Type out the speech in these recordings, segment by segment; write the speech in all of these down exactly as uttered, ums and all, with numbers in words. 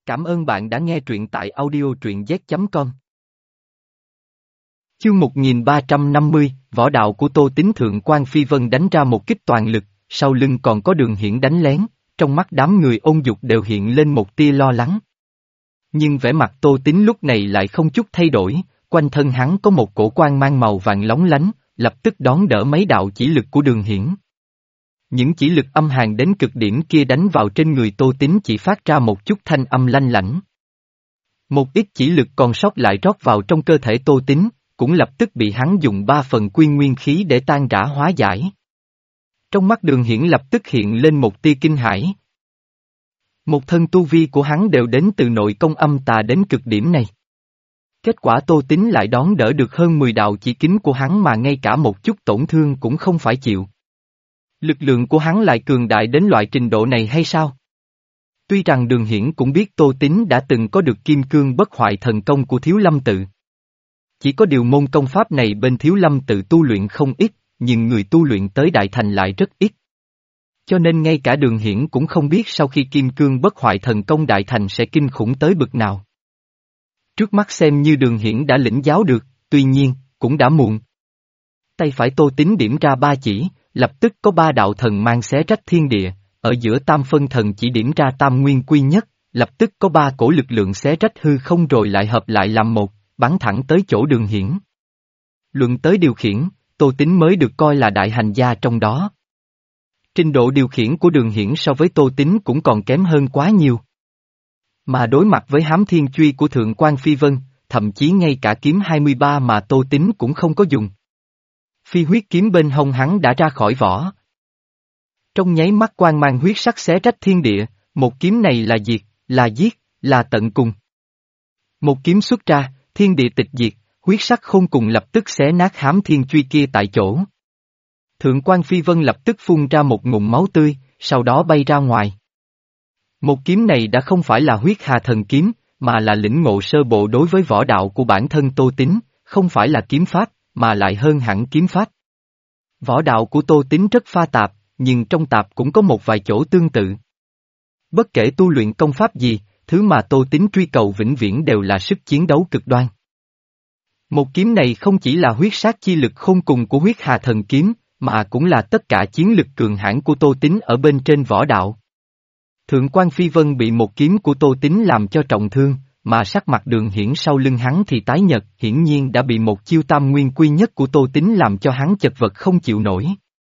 Cảm ơn bạn đã nghe truyện tại audio truyện z chấm com. Chương một nghìn ba trăm năm mươi, võ đạo của Tô Tín. Thượng quan Phi Vân đánh ra một kích toàn lực, sau lưng còn có Đường Hiển đánh lén, trong mắt đám người Ôn Dục đều hiện lên một tia lo lắng. Nhưng vẻ mặt Tô Tín lúc này lại không chút thay đổi, quanh thân hắn có một cổ quang mang màu vàng lóng lánh, lập tức đón đỡ mấy đạo chỉ lực của Đường Hiển. Những chỉ lực âm hàn đến cực điểm kia đánh vào trên người Tô Tín chỉ phát ra một chút thanh âm lanh lảnh. Một ít chỉ lực còn sót lại rót vào trong cơ thể Tô Tín, cũng lập tức bị hắn dùng ba phần quy nguyên khí để tan rã hóa giải. Trong mắt Đường Hiển lập tức hiện lên một tia kinh hãi. Một thân tu vi của hắn đều đến từ nội công âm tà đến cực điểm này. Kết quả Tô Tín lại đón đỡ được hơn mười đạo chỉ kính của hắn mà ngay cả một chút tổn thương cũng không phải chịu. Lực lượng của hắn lại cường đại đến loại trình độ này hay sao? Tuy rằng Đường Hiển cũng biết Tô Tín đã từng có được kim cương bất hoại thần công của Thiếu Lâm Tự. Chỉ có điều môn công pháp này bên Thiếu Lâm Tự tu luyện không ít, nhưng người tu luyện tới đại thành lại rất ít. Cho nên ngay cả Đường Hiển cũng không biết sau khi kim cương bất hoại thần công đại thành sẽ kinh khủng tới bực nào. Trước mắt xem như Đường Hiển đã lĩnh giáo được, tuy nhiên, cũng đã muộn. Tay phải Tô Tín điểm ra ba chỉ, lập tức có ba đạo thần mang xé rách thiên địa, ở giữa tam phân thần chỉ điểm ra tam nguyên quy nhất, lập tức có ba cổ lực lượng xé rách hư không rồi lại hợp lại làm một, bắn thẳng tới chỗ Đường Hiển. Luận tới điều khiển, Tô Tín mới được coi là đại hành gia trong đó. Trình độ điều khiển của Đường Hiển so với Tô Tín cũng còn kém hơn quá nhiều. Mà đối mặt với hám thiên truy của Thượng quan Phi Vân, thậm chí ngay cả kiếm hai mươi ba mà Tô Tín cũng không có dùng. Phi huyết kiếm bên hông hắn đã ra khỏi vỏ. Trong nháy mắt quang mang huyết sắc xé rách thiên địa, một kiếm này là diệt, là giết, là tận cùng. Một kiếm xuất ra, thiên địa tịch diệt, huyết sắc khôn cùng lập tức xé nát hám thiên truy kia tại chỗ. Thượng quan Phi Vân lập tức phun ra một ngụm máu tươi, sau đó bay ra ngoài. Một kiếm này đã không phải là huyết hà thần kiếm, mà là lĩnh ngộ sơ bộ đối với võ đạo của bản thân Tô Tín, không phải là kiếm pháp, mà lại hơn hẳn kiếm pháp. Võ đạo của Tô Tín rất pha tạp, nhưng trong tạp cũng có một vài chỗ tương tự. Bất kể tu luyện công pháp gì, thứ mà Tô Tín truy cầu vĩnh viễn đều là sức chiến đấu cực đoan. Một kiếm này không chỉ là huyết sát chi lực khôn cùng của huyết hà thần kiếm, mà cũng là tất cả chiến lực cường hãn của Tô Tín ở bên trên võ đạo. Thượng quan Phi Vân bị một kiếm của Tô Tín làm cho trọng thương, mà sắc mặt Đường Hiển sau lưng hắn thì tái nhợt, hiển nhiên đã bị một chiêu tam nguyên quy nhất của Tô Tín làm cho hắn chật vật không chịu nổi.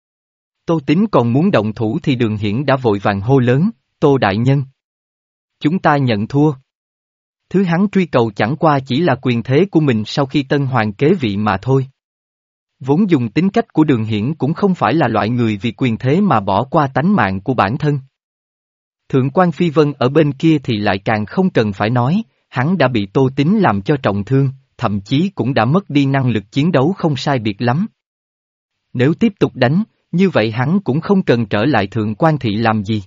Tô Tín còn muốn động thủ thì Đường Hiển đã vội vàng hô lớn, Tô Đại Nhân. Chúng ta nhận thua. Thứ hắn truy cầu chẳng qua chỉ là quyền thế của mình sau khi Tân Hoàng kế vị mà thôi. Vốn dùng tính cách của Đường Hiển cũng không phải là loại người vì quyền thế mà bỏ qua tánh mạng của bản thân. Thượng quan Phi Vân ở bên kia thì lại càng không cần phải nói, hắn đã bị Tô Tín làm cho trọng thương, thậm chí cũng đã mất đi năng lực chiến đấu không sai biệt lắm. Nếu tiếp tục đánh, như vậy hắn cũng không cần trở lại Thượng quan thị làm gì.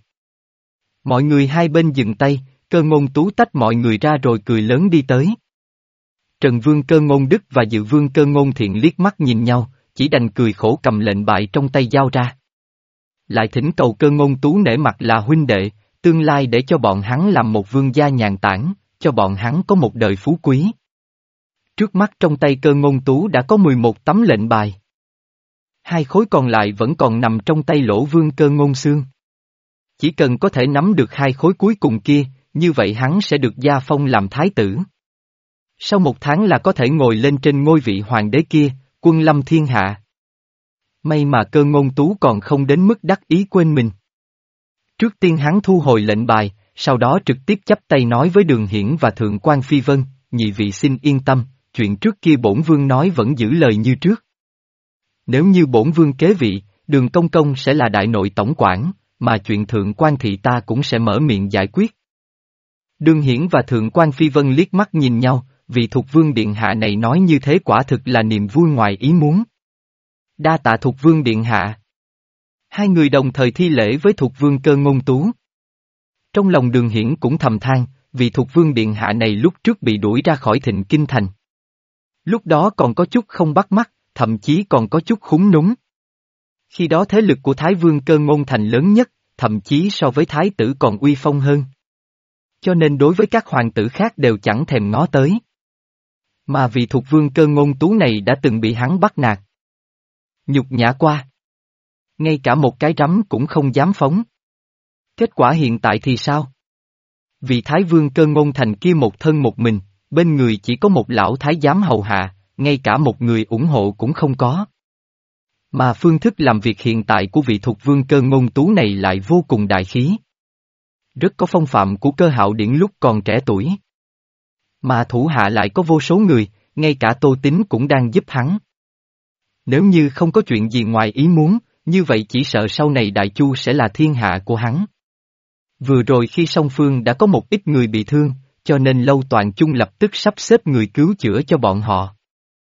Mọi người hai bên dừng tay, Cơ Ngôn Tú tách mọi người ra rồi cười lớn đi tới. Trần Vương Cơ Ngôn Đức và Dự Vương Cơ Ngôn Thiện liếc mắt nhìn nhau, chỉ đành cười khổ cầm lệnh bại trong tay giao ra. Lại thỉnh cầu Cơ Ngôn Tú nể mặt là huynh đệ, tương lai để cho bọn hắn làm một vương gia nhàn tản, cho bọn hắn có một đời phú quý. Trước mắt trong tay Cơ Ngôn Tú đã có mười một tấm lệnh bài. Hai khối còn lại vẫn còn nằm trong tay Lỗ Vương Cơ Ngôn Xương. Chỉ cần có thể nắm được hai khối cuối cùng kia, như vậy hắn sẽ được gia phong làm thái tử. Sau một tháng là có thể ngồi lên trên ngôi vị hoàng đế kia, quân lâm thiên hạ. May mà Cơ Ngôn Tú còn không đến mức đắc ý quên mình. Trước tiên hắn thu hồi lệnh bài, sau đó trực tiếp chắp tay nói với Đường Hiển và Thượng quan Phi Vân, nhị vị xin yên tâm, chuyện trước kia bổn vương nói vẫn giữ lời như trước. Nếu như bổn vương kế vị, Đường Công Công sẽ là đại nội tổng quản, mà chuyện Thượng quan thị ta cũng sẽ mở miệng giải quyết. Đường Hiển và Thượng quan Phi Vân liếc mắt nhìn nhau, vị Thục Vương Điện Hạ này nói như thế quả thực là niềm vui ngoài ý muốn. Đa tạ Thục Vương Điện Hạ. Hai người đồng thời thi lễ với Thục Vương Cơ Ngôn Tú. Trong lòng Đường Hiển cũng thầm than, vì Thục Vương Điện Hạ này lúc trước bị đuổi ra khỏi Thịnh Kinh Thành. Lúc đó còn có chút không bắt mắt, thậm chí còn có chút khúng núng. Khi đó thế lực của Thái Vương Cơ Ngôn Thành lớn nhất, thậm chí so với Thái tử còn uy phong hơn. Cho nên đối với các hoàng tử khác đều chẳng thèm ngó tới. Mà vị thuộc vương Cơ Ngôn Tú này đã từng bị hắn bắt nạt. Nhục nhã qua. Ngay cả một cái rắm cũng không dám phóng. Kết quả hiện tại thì sao? Vị thái vương Cơ Ngôn Thành kia một thân một mình, bên người chỉ có một lão thái giám hầu hạ, ngay cả một người ủng hộ cũng không có. Mà phương thức làm việc hiện tại của vị thuộc vương Cơ Ngôn Tú này lại vô cùng đại khí. Rất có phong phạm của Cơ Hạo Điển lúc còn trẻ tuổi. Mà thủ hạ lại có vô số người, ngay cả Tô Tín cũng đang giúp hắn. Nếu như không có chuyện gì ngoài ý muốn, như vậy chỉ sợ sau này Đại Chu sẽ là thiên hạ của hắn. Vừa rồi khi song phương đã có một ít người bị thương, cho nên Lâu Toàn Chung lập tức sắp xếp người cứu chữa cho bọn họ.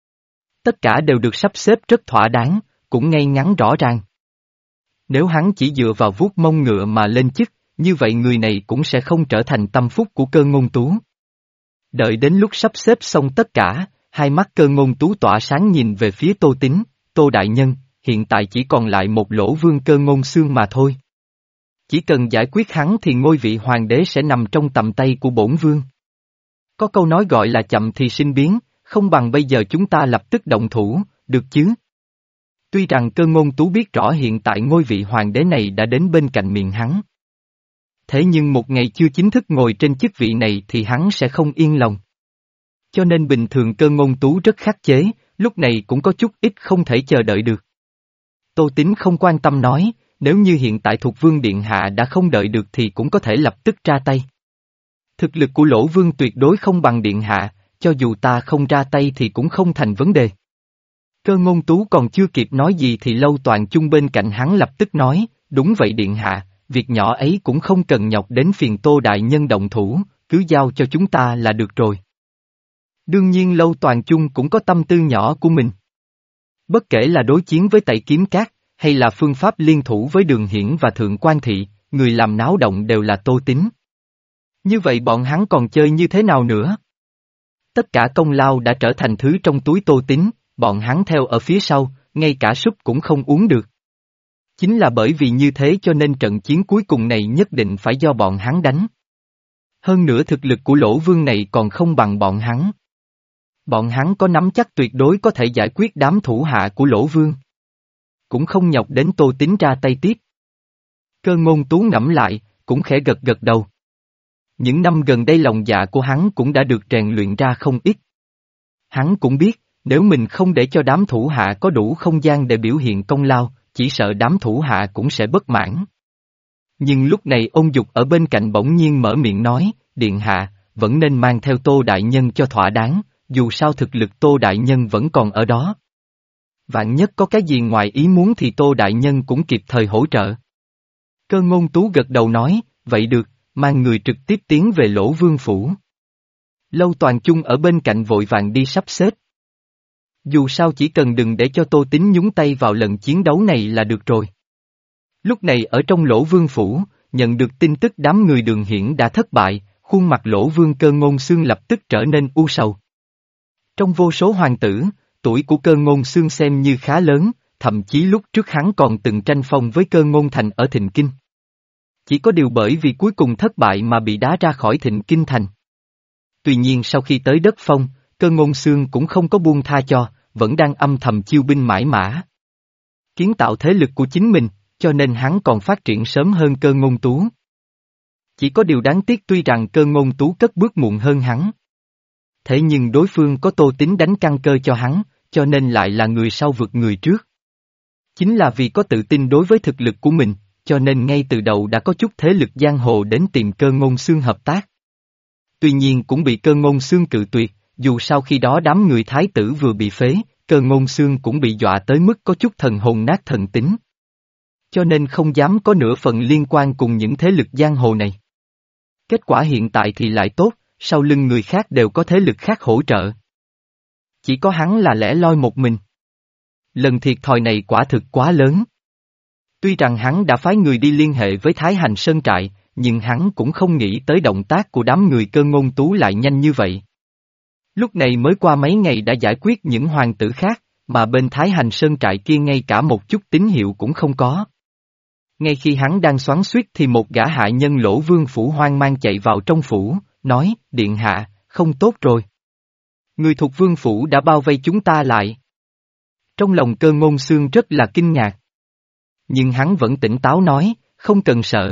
Tất cả đều được sắp xếp rất thỏa đáng, cũng ngay ngắn rõ ràng. Nếu hắn chỉ dựa vào vuốt mông ngựa mà lên chức, như vậy người này cũng sẽ không trở thành tâm phúc của Cơ Ngôn Tú. Đợi đến lúc sắp xếp xong tất cả, hai mắt Cơ Ngôn Tú tỏa sáng nhìn về phía Tô Tín, Tô Đại Nhân, hiện tại chỉ còn lại một lỗ vương Cơ Ngôn Xương mà thôi. Chỉ cần giải quyết hắn thì ngôi vị hoàng đế sẽ nằm trong tầm tay của bổn vương. Có câu nói gọi là chậm thì sinh biến, không bằng bây giờ chúng ta lập tức động thủ, được chứ? Tuy rằng Cơ Ngôn Tú biết rõ hiện tại ngôi vị hoàng đế này đã đến bên cạnh miệng hắn. Thế nhưng một ngày chưa chính thức ngồi trên chức vị này thì hắn sẽ không yên lòng. Cho nên bình thường Cơ Ngôn Tú rất khắc chế, lúc này cũng có chút ít không thể chờ đợi được. Tô Tín không quan tâm nói, nếu như hiện tại thuộc vương điện hạ đã không đợi được thì cũng có thể lập tức ra tay. Thực lực của Lỗ Vương tuyệt đối không bằng điện hạ, cho dù ta không ra tay thì cũng không thành vấn đề. Cơ Ngôn Tú còn chưa kịp nói gì thì Lâu Toàn Chung bên cạnh hắn lập tức nói, đúng vậy điện hạ, việc nhỏ ấy cũng không cần nhọc đến phiền Tô Đại Nhân động thủ, cứ giao cho chúng ta là được rồi. Đương nhiên Lâu Toàn Chung cũng có tâm tư nhỏ của mình. Bất kể là đối chiến với Tẩy Kiếm Cát, hay là phương pháp liên thủ với Đường Hiển và Thượng Quan Thị, người làm náo động đều là Tô Tín. Như vậy bọn hắn còn chơi như thế nào nữa? Tất cả công lao đã trở thành thứ trong túi Tô Tín, bọn hắn theo ở phía sau, ngay cả súp cũng không uống được. Chính là bởi vì như thế cho nên trận chiến cuối cùng này nhất định phải do bọn hắn đánh. Hơn nữa thực lực của Lỗ Vương này còn không bằng bọn hắn. Bọn hắn có nắm chắc tuyệt đối có thể giải quyết đám thủ hạ của Lỗ Vương. Cũng không nhọc đến Tô Tín ra tay tiếp. Cơ Ngôn Tú ngẫm lại, cũng khẽ gật gật đầu. Những năm gần đây lòng dạ của hắn cũng đã được rèn luyện ra không ít. Hắn cũng biết, nếu mình không để cho đám thủ hạ có đủ không gian để biểu hiện công lao, chỉ sợ đám thủ hạ cũng sẽ bất mãn. Nhưng lúc này Ôn Dục ở bên cạnh bỗng nhiên mở miệng nói, điện hạ, vẫn nên mang theo Tô Đại Nhân cho thỏa đáng, dù sao thực lực Tô Đại Nhân vẫn còn ở đó. Vạn nhất có cái gì ngoài ý muốn thì Tô Đại Nhân cũng kịp thời hỗ trợ. Cơ Ngôn Tú gật đầu nói, vậy được, mang người trực tiếp tiến về Lỗ Vương Phủ. Lâu Toàn Chung ở bên cạnh vội vàng đi sắp xếp. Dù sao chỉ cần đừng để cho Tô Tín nhúng tay vào lần chiến đấu này là được rồi. Lúc này ở trong Lỗ Vương Phủ, nhận được tin tức đám người Đường Hiển đã thất bại, khuôn mặt Lỗ Vương Cơ Ngôn Xương lập tức trở nên u sầu. Trong vô số hoàng tử, tuổi của Cơ Ngôn Xương xem như khá lớn, thậm chí lúc trước hắn còn từng tranh phong với Cơ Ngôn Thành ở Thịnh Kinh. Chỉ có điều bởi vì cuối cùng thất bại mà bị đá ra khỏi Thịnh Kinh Thành. Tuy nhiên sau khi tới đất phong, Cơ Ngôn Xương cũng không có buông tha cho, vẫn đang âm thầm chiêu binh mãi mã. Kiến tạo thế lực của chính mình, cho nên hắn còn phát triển sớm hơn Cơ Ngôn Tú. Chỉ có điều đáng tiếc tuy rằng Cơ Ngôn Tú cất bước muộn hơn hắn. Thế nhưng đối phương có Tô Tín đánh căn cơ cho hắn, cho nên lại là người sau vượt người trước. Chính là vì có tự tin đối với thực lực của mình, cho nên ngay từ đầu đã có chút thế lực giang hồ đến tìm Cơ Ngôn Xương hợp tác. Tuy nhiên cũng bị Cơ Ngôn Xương cự tuyệt, dù sau khi đó đám người thái tử vừa bị phế, Cơ Ngôn Xương cũng bị dọa tới mức có chút thần hồn nát thần tính. Cho nên không dám có nửa phần liên quan cùng những thế lực giang hồ này. Kết quả hiện tại thì lại tốt, sau lưng người khác đều có thế lực khác hỗ trợ. Chỉ có hắn là lẻ loi một mình. Lần thiệt thòi này quả thực quá lớn. Tuy rằng hắn đã phái người đi liên hệ với Thái Hành Sơn Trại, nhưng hắn cũng không nghĩ tới động tác của đám người Cơ Ngôn Tú lại nhanh như vậy. Lúc này mới qua mấy ngày đã giải quyết những hoàng tử khác, mà bên Thái Hành Sơn Trại kia ngay cả một chút tín hiệu cũng không có. Ngay khi hắn đang xoắn xuýt thì một gã hạ nhân Lỗ Vương phủ hoang mang chạy vào trong phủ, nói, điện hạ, không tốt rồi. Người thuộc vương phủ đã bao vây chúng ta lại. Trong lòng Cơ Ngôn Xương rất là kinh ngạc. Nhưng hắn vẫn tỉnh táo nói, không cần sợ.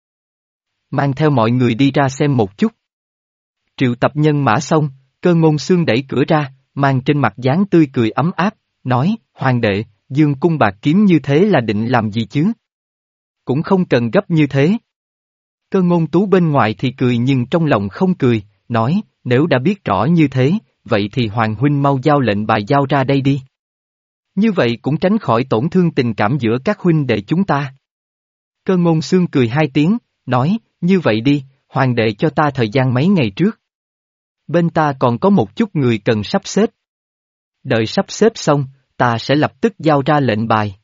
Mang theo mọi người đi ra xem một chút. Triệu tập nhân mã xong, Cơ Ngôn Xương đẩy cửa ra, mang trên mặt dáng tươi cười ấm áp, nói, hoàng đệ, dương cung bạc kiếm như thế là định làm gì chứ? Cũng không cần gấp như thế. Cơ Ngôn Tú bên ngoài thì cười nhưng trong lòng không cười, nói, nếu đã biết rõ như thế, vậy thì Hoàng huynh mau giao lệnh bài giao ra đây đi. Như vậy cũng tránh khỏi tổn thương tình cảm giữa các huynh đệ chúng ta. Cơ Ngôn Xương cười hai tiếng, nói, như vậy đi, hoàng đệ cho ta thời gian mấy ngày trước. Bên ta còn có một chút người cần sắp xếp. Đợi sắp xếp xong, ta sẽ lập tức giao ra lệnh bài.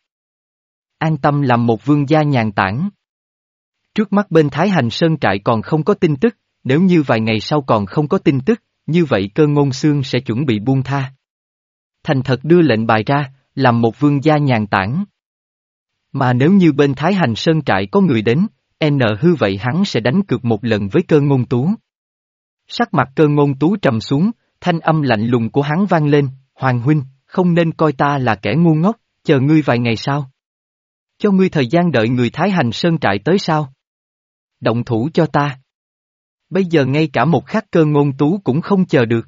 An tâm làm một vương gia nhàn tản. Trước mắt bên Thái Hành Sơn trại còn không có tin tức, nếu như vài ngày sau còn không có tin tức, như vậy Cơ Ngôn Xương sẽ chuẩn bị buông tha. Thành thật đưa lệnh bài ra, làm một vương gia nhàn tản. Mà nếu như bên Thái Hành Sơn trại có người đến, n hư vậy hắn sẽ đánh cược một lần với Cơ Ngôn Tú. Sắc mặt Cơ Ngôn Tú trầm xuống, thanh âm lạnh lùng của hắn vang lên, Hoàng huynh, không nên coi ta là kẻ ngu ngốc, chờ ngươi vài ngày sau. Cho ngươi thời gian đợi người Thái Hành Sơn trại tới sao? Động thủ cho ta. Bây giờ ngay cả một khắc Cơ Ngôn Tú cũng không chờ được.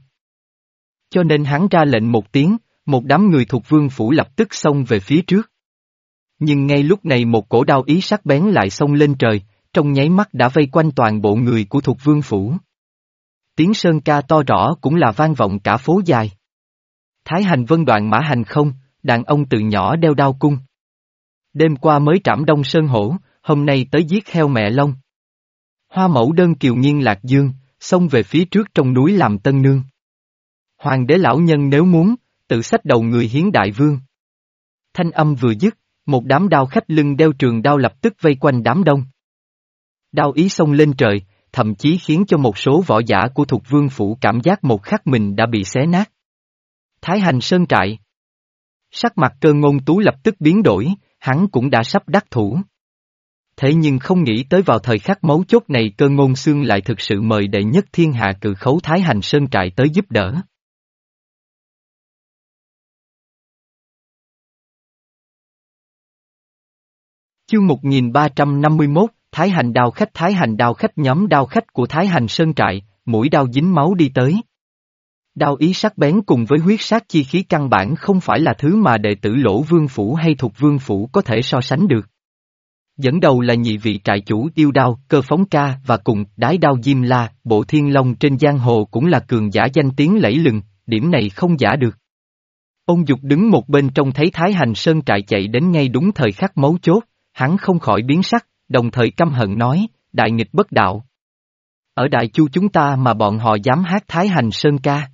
Cho nên hắn ra lệnh một tiếng, một đám người thuộc vương phủ lập tức xông về phía trước. Nhưng ngay lúc này một cổ đao ý sắc bén lại xông lên trời, trong nháy mắt đã vây quanh toàn bộ người của thuộc vương phủ. Tiếng sơn ca to rõ cũng là vang vọng cả phố dài. Thái hành vân đoạn mã hành không, đàn ông từ nhỏ đeo đao cung. Đêm qua mới trảm Đông Sơn Hổ, hôm nay tới giết heo mẹ Long. Hoa mẫu đơn kiều nghiên lạc dương, xông về phía trước trong núi làm tân nương. Hoàng đế lão nhân nếu muốn, tự xách đầu người hiến đại vương. Thanh âm vừa dứt, một đám đao khách lưng đeo trường đao lập tức vây quanh đám đông. Đao ý xông lên trời, thậm chí khiến cho một số võ giả của Thục Vương phủ cảm giác một khắc mình đã bị xé nát. Thái Hành Sơn trại. Sắc mặt Cơ Ngôn Tú lập tức biến đổi, hắn cũng đã sắp đắc thủ. Thế nhưng không nghĩ tới vào thời khắc mấu chốt này Cơ Ngôn Xương lại thực sự mời đệ nhất thiên hạ cự khấu Thái Hành Sơn trại tới giúp đỡ. Chương một nghìn ba trăm năm mươi mốt, Thái Hành đao khách Thái Hành đao khách nhóm đao khách của Thái Hành Sơn trại, mũi đao dính máu đi tới. Đao ý sắc bén cùng với huyết sát chi khí căn bản không phải là thứ mà đệ tử Lỗ Vương phủ hay Thục Vương phủ có thể so sánh được. Dẫn đầu là nhị vị trại chủ yêu đao, Cơ Phóng Ca và cùng đái đao Diêm La, Bộ Thiên Long trên giang hồ cũng là cường giả danh tiếng lẫy lừng, điểm này không giả được. Ôn Dục đứng một bên trong thấy Thái Hành Sơn trại chạy đến ngay đúng thời khắc mấu chốt, hắn không khỏi biến sắc, đồng thời căm hận nói, đại nghịch bất đạo. Ở Đại Chu chúng ta mà bọn họ dám hát Thái Hành Sơn ca.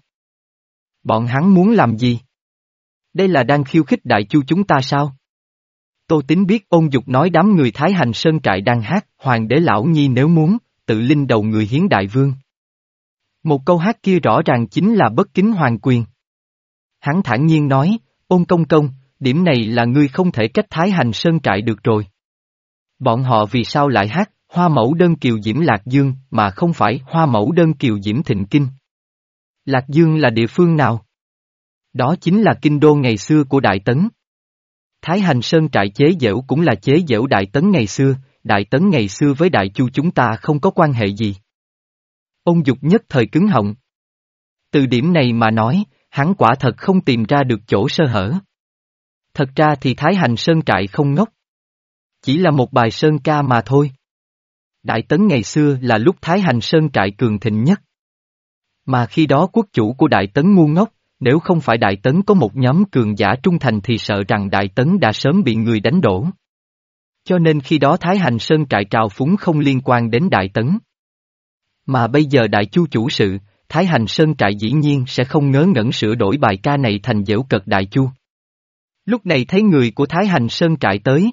Bọn hắn muốn làm gì? Đây là đang khiêu khích Đại Chu chúng ta sao? Tô Tín biết Ôn Dục nói đám người Thái Hành Sơn trại đang hát, Hoàng đế lão nhi nếu muốn, tự linh đầu người hiến đại vương. Một câu hát kia rõ ràng chính là bất kính hoàng quyền. Hắn thản nhiên nói, Ôn công công, điểm này là ngươi không thể trách Thái Hành Sơn trại được rồi. Bọn họ vì sao lại hát, Hoa mẫu đơn kiều diễm Lạc Dương, mà không phải Hoa mẫu đơn kiều diễm Thịnh Kinh? Lạc Dương là địa phương nào? Đó chính là kinh đô ngày xưa của Đại Tấn. Thái Hành Sơn trại chế giễu cũng là chế giễu Đại Tấn ngày xưa, Đại Tấn ngày xưa với Đại Chu chúng ta không có quan hệ gì. Ôn Dục nhất thời cứng họng. Từ điểm này mà nói, hắn quả thật không tìm ra được chỗ sơ hở. Thật ra thì Thái Hành Sơn trại không ngốc. Chỉ là một bài sơn ca mà thôi. Đại Tấn ngày xưa là lúc Thái Hành Sơn trại cường thịnh nhất. Mà khi đó quốc chủ của Đại Tấn ngu ngốc, nếu không phải Đại Tấn có một nhóm cường giả trung thành thì sợ rằng Đại Tấn đã sớm bị người đánh đổ. Cho nên khi đó Thái Hành Sơn trại trào phúng không liên quan đến Đại Tấn. Mà bây giờ Đại Chu chủ sự, Thái Hành Sơn trại dĩ nhiên sẽ không ngớ ngẩn sửa đổi bài ca này thành giễu cợt Đại Chu. Lúc này thấy người của Thái Hành Sơn trại tới.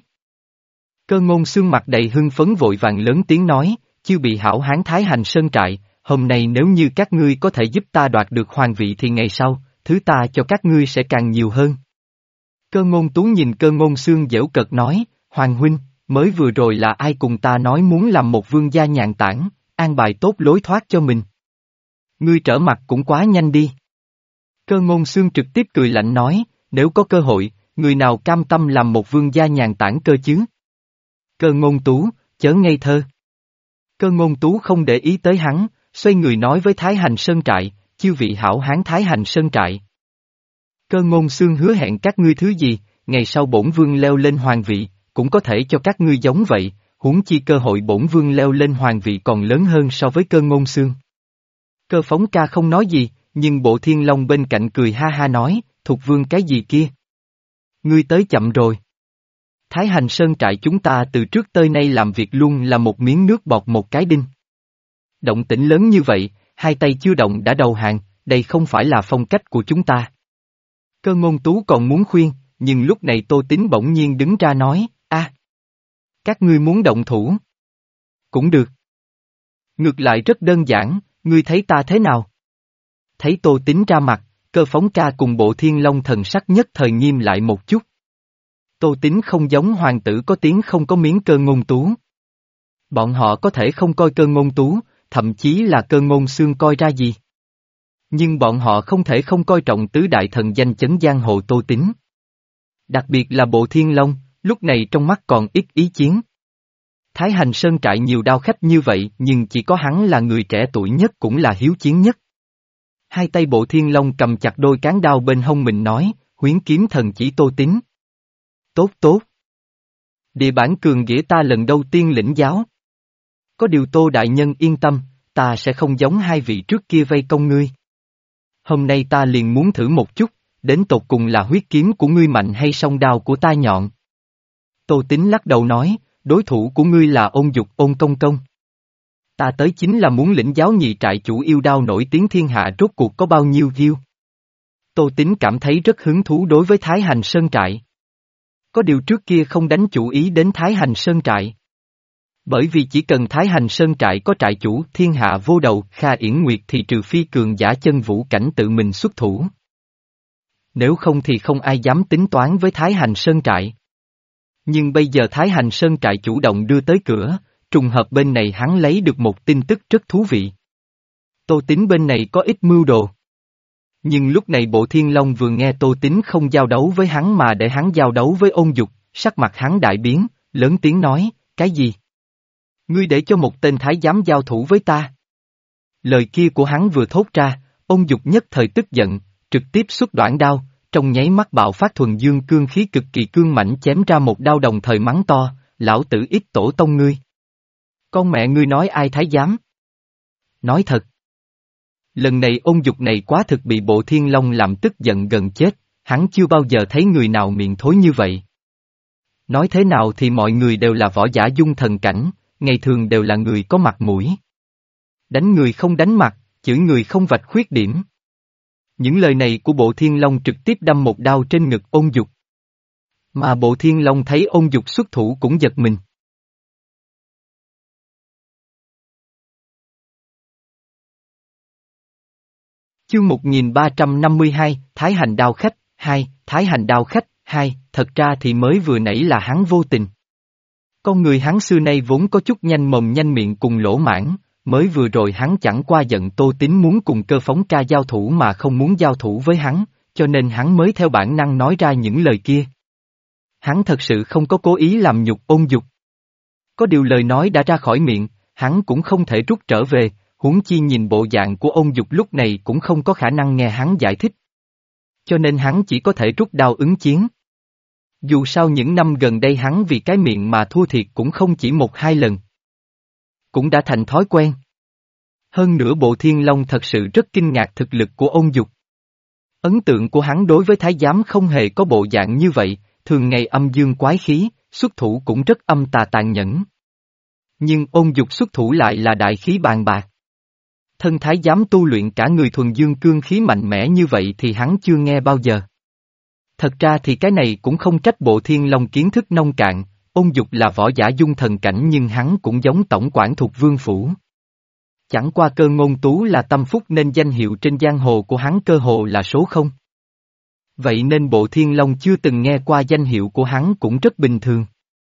Cơ Ngôn Xương mặt đầy hưng phấn vội vàng lớn tiếng nói, chiêu bị hảo hán Thái Hành Sơn trại, hôm nay nếu như các ngươi có thể giúp ta đoạt được hoàng vị thì ngày sau, thứ ta cho các ngươi sẽ càng nhiều hơn. Cơ Ngôn Tú nhìn Cơ Ngôn Xương giễu cợt nói, Hoàng huynh, mới vừa rồi là ai cùng ta nói muốn làm một vương gia nhàn tản, an bài tốt lối thoát cho mình. Ngươi trở mặt cũng quá nhanh đi. Cơ ngôn xương trực tiếp cười lạnh nói, nếu có cơ hội, người nào cam tâm làm một vương gia nhàn tản cơ chứ? Cơ ngôn tú, chớ ngây thơ. Cơ ngôn tú không để ý tới hắn, xoay người nói với Thái Hành Sơn Trại, chư vị hảo hán Thái Hành Sơn Trại. Cơ ngôn xương hứa hẹn các ngươi thứ gì, ngày sau bổn vương leo lên hoàng vị, cũng có thể cho các ngươi giống vậy, huống chi cơ hội bổn vương leo lên hoàng vị còn lớn hơn so với cơ ngôn xương. Cơ phóng ca không nói gì, nhưng bộ thiên long bên cạnh cười ha ha nói, thuộc vương cái gì kia? Ngươi tới chậm rồi. Thái Hành Sơn Trại chúng ta từ trước tới nay làm việc luôn là một miếng nước bọt một cái đinh. Động tĩnh lớn như vậy, hai tay chưa động đã đầu hàng, đây không phải là phong cách của chúng ta. Cơ ngôn tú còn muốn khuyên, nhưng lúc này Tô Tín bỗng nhiên đứng ra nói, a, các ngươi muốn động thủ? Cũng được. Ngược lại rất đơn giản, ngươi thấy ta thế nào? Thấy Tô Tín ra mặt, cơ phóng ca cùng bộ thiên long thần sắc nhất thời nghiêm lại một chút. Tô Tín không giống hoàng tử có tiếng không có miếng cơ ngôn tú. Bọn họ có thể không coi cơ ngôn tú, thậm chí là cơ ngôn xương coi ra gì. Nhưng bọn họ không thể không coi trọng tứ đại thần danh chấn giang hồ Tô Tín. Đặc biệt là bộ thiên long, lúc này trong mắt còn ít ý chiến. Thái Hành Sơn Trại nhiều đao khách như vậy nhưng chỉ có hắn là người trẻ tuổi nhất cũng là hiếu chiến nhất. Hai tay bộ thiên long cầm chặt đôi cán đao bên hông mình nói, huyến kiếm thần chỉ Tô Tín. Tốt tốt. Địa bản cường nghĩa ta lần đầu tiên lĩnh giáo. Có điều Tô đại nhân yên tâm, ta sẽ không giống hai vị trước kia vây công ngươi. Hôm nay ta liền muốn thử một chút, đến tột cùng là huyết kiếm của ngươi mạnh hay song đao của ta nhọn. Tô Tín lắc đầu nói, đối thủ của ngươi là Ôn Dục Ôn Công Công. Ta tới chính là muốn lĩnh giáo nhị trại chủ yêu đao nổi tiếng thiên hạ rốt cuộc có bao nhiêu hiêu. Tô Tín cảm thấy rất hứng thú đối với Thái Hành Sơn Trại. Có điều trước kia không đánh chủ ý đến Thái Hành Sơn Trại. Bởi vì chỉ cần Thái Hành Sơn Trại có trại chủ thiên hạ vô đầu Kha Yển Nguyệt thì trừ phi cường giả chân vũ cảnh tự mình xuất thủ. Nếu không thì không ai dám tính toán với Thái Hành Sơn Trại. Nhưng bây giờ Thái Hành Sơn Trại chủ động đưa tới cửa, trùng hợp bên này hắn lấy được một tin tức rất thú vị. Tô Tín bên này có ít mưu đồ. Nhưng lúc này Bộ Thiên Long vừa nghe Tô Tín không giao đấu với hắn mà để hắn giao đấu với Ôn Dục, sắc mặt hắn đại biến, lớn tiếng nói, cái gì? Ngươi để cho một tên thái giám giao thủ với ta? Lời kia của hắn vừa thốt ra, Ôn Dục nhất thời tức giận, trực tiếp xuất đoạn đao, trong nháy mắt bạo phát thuần dương cương khí cực kỳ cương mãnh chém ra một đao đồng thời mắng to, lão tử ít tổ tông ngươi. Con mẹ ngươi nói ai thái giám? Nói thật. Lần này Ôn Dục này quá thực bị Bộ Thiên Long làm tức giận gần chết, hắn chưa bao giờ thấy người nào miệng thối như vậy. Nói thế nào thì mọi người đều là võ giả dung thần cảnh, ngày thường đều là người có mặt mũi. Đánh người không đánh mặt, chửi người không vạch khuyết điểm. Những lời này của Bộ Thiên Long trực tiếp đâm một đao trên ngực Ôn Dục. Mà Bộ Thiên Long thấy Ôn Dục xuất thủ cũng giật mình. Chương một nghìn ba trăm năm mươi hai, Thái Hành Đao Khách, hai, Thái Hành Đao Khách, hai, thật ra thì mới vừa nãy là hắn vô tình. Con người hắn xưa nay vốn có chút nhanh mồm nhanh miệng cùng lỗ mãn, mới vừa rồi hắn chẳng qua giận Tô Tín muốn cùng Cơ Phóng ca giao thủ mà không muốn giao thủ với hắn, cho nên hắn mới theo bản năng nói ra những lời kia. Hắn thật sự không có cố ý làm nhục Ôn Dục. Có điều lời nói đã ra khỏi miệng, hắn cũng không thể rút trở về, huống chi nhìn bộ dạng của Ôn Dục lúc này cũng không có khả năng nghe hắn giải thích. Cho nên hắn chỉ có thể rút đao ứng chiến. Dù sao những năm gần đây hắn vì cái miệng mà thua thiệt cũng không chỉ một hai lần. Cũng đã thành thói quen. Hơn nữa Bộ Thiên Long thật sự rất kinh ngạc thực lực của Ôn Dục. Ấn tượng của hắn đối với thái giám không hề có bộ dạng như vậy, thường ngày âm dương quái khí, xuất thủ cũng rất âm tà tàn nhẫn. Nhưng Ôn Dục xuất thủ lại là đại khí bàn bạc. Thân thái giám tu luyện cả người thuần dương cương khí mạnh mẽ như vậy thì hắn chưa nghe bao giờ. Thật ra thì cái này cũng không trách Bộ Thiên Long kiến thức nông cạn, Ôn Dục là võ giả dung thần cảnh nhưng hắn cũng giống tổng quản thuộc vương phủ. Chẳng qua Cơ Ngôn Tú là tâm phúc nên danh hiệu trên giang hồ của hắn cơ hồ là số không. Vậy nên Bộ Thiên Long chưa từng nghe qua danh hiệu của hắn cũng rất bình thường.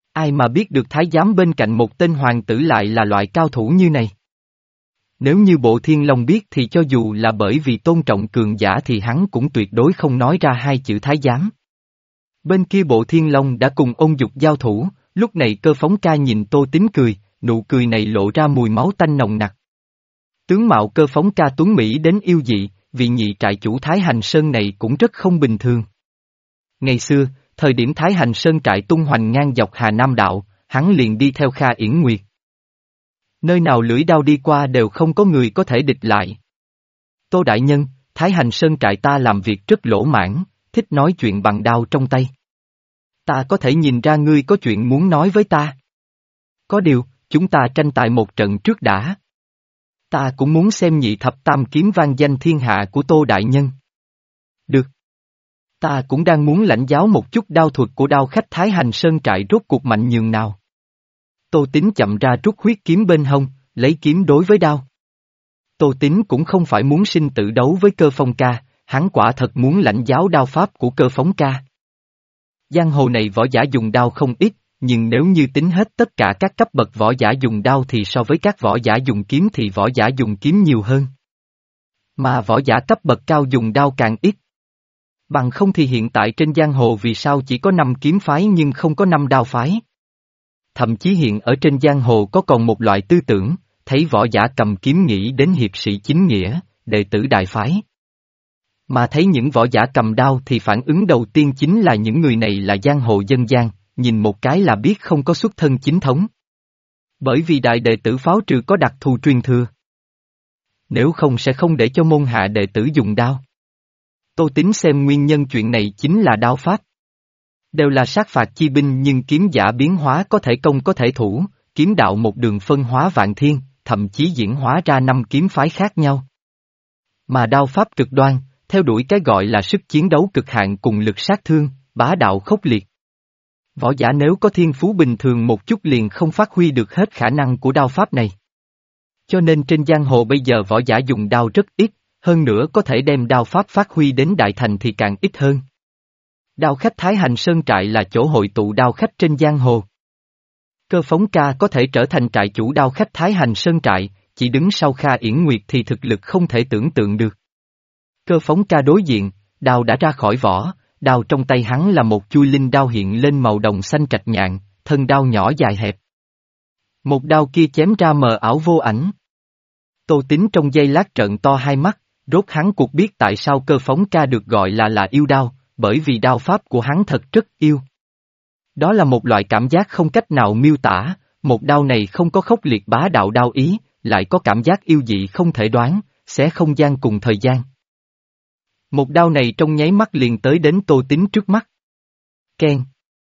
Ai mà biết được thái giám bên cạnh một tên hoàng tử lại là loại cao thủ như này. Nếu như Bộ Thiên Long biết thì cho dù là bởi vì tôn trọng cường giả thì hắn cũng tuyệt đối không nói ra hai chữ thái giám. Bên kia Bộ Thiên Long đã cùng Ôn Dục giao thủ, lúc này Cơ Phóng Ca nhìn Tô Tín cười, nụ cười này lộ ra mùi máu tanh nồng nặc. Tướng mạo Cơ Phóng Ca tuấn Mỹ đến yêu dị, vị nhị trại chủ Thái Hành Sơn này cũng rất không bình thường. Ngày xưa, thời điểm Thái Hành Sơn trại tung hoành ngang dọc Hà Nam Đạo, hắn liền đi theo Kha Yển Nguyệt. Nơi nào lưỡi đao đi qua đều không có người có thể địch lại. Tô Đại Nhân, Thái Hành Sơn trại ta làm việc rất lỗ mãn, thích nói chuyện bằng đao trong tay. Ta có thể nhìn ra ngươi có chuyện muốn nói với ta. Có điều, chúng ta tranh tài một trận trước đã. Ta cũng muốn xem nhị thập tam kiếm vang danh thiên hạ của Tô Đại Nhân. Được. Ta cũng đang muốn lãnh giáo một chút đao thuật của đao khách Thái Hành Sơn trại rốt cuộc mạnh nhường nào. Tô Tín chậm ra rút huyết kiếm bên hông, lấy kiếm đối với đao. Tô Tín cũng không phải muốn sinh tử đấu với Cơ Phong Ca, hắn quả thật muốn lãnh giáo đao pháp của Cơ Phóng Ca. Giang hồ này võ giả dùng đao không ít, nhưng nếu như tính hết tất cả các cấp bậc võ giả dùng đao thì so với các võ giả dùng kiếm thì võ giả dùng kiếm nhiều hơn. Mà võ giả cấp bậc cao dùng đao càng ít. Bằng không thì hiện tại trên giang hồ vì sao chỉ có năm kiếm phái nhưng không có năm đao phái. Thậm chí hiện ở trên giang hồ có còn một loại tư tưởng, thấy võ giả cầm kiếm nghĩ đến hiệp sĩ chính nghĩa, đệ tử đại phái. Mà thấy những võ giả cầm đao thì phản ứng đầu tiên chính là những người này là giang hồ dân gian, nhìn một cái là biết không có xuất thân chính thống. Bởi vì đại đệ tử pháo trừ có đặc thù truyền thừa. Nếu không sẽ không để cho môn hạ đệ tử dùng đao. Tô Tín xem nguyên nhân chuyện này chính là đao pháp. Đều là sát phạt chi binh nhưng kiếm giả biến hóa có thể công có thể thủ, kiếm đạo một đường phân hóa vạn thiên, thậm chí diễn hóa ra năm kiếm phái khác nhau. Mà đao pháp cực đoan, theo đuổi cái gọi là sức chiến đấu cực hạn cùng lực sát thương, bá đạo khốc liệt. Võ giả nếu có thiên phú bình thường một chút liền không phát huy được hết khả năng của đao pháp này. Cho nên trên giang hồ bây giờ võ giả dùng đao rất ít, hơn nữa có thể đem đao pháp phát huy đến đại thành thì càng ít hơn. Đao khách Thái Hành Sơn trại là chỗ hội tụ đao khách trên giang hồ. Cơ Phóng Ca có thể trở thành trại chủ đao khách Thái Hành Sơn trại, chỉ đứng sau Kha Yển Nguyệt thì thực lực không thể tưởng tượng được. Cơ Phóng Ca đối diện, đao đã ra khỏi vỏ, đao trong tay hắn là một chui linh đao hiện lên màu đồng xanh trạch nhạn, thân đao nhỏ dài hẹp. Một đao kia chém ra mờ ảo vô ảnh. Tô Tín trong giây lát trợn to hai mắt, rốt hắn cuộc biết tại sao Cơ Phóng Ca được gọi là là yêu đao, bởi vì đao pháp của hắn thật rất yêu. Đó là một loại cảm giác không cách nào miêu tả, một đao này không có khốc liệt bá đạo đao ý, lại có cảm giác yêu dị không thể đoán, xé không gian cùng thời gian. Một đao này trong nháy mắt liền tới đến Tô Tín trước mắt. Keng.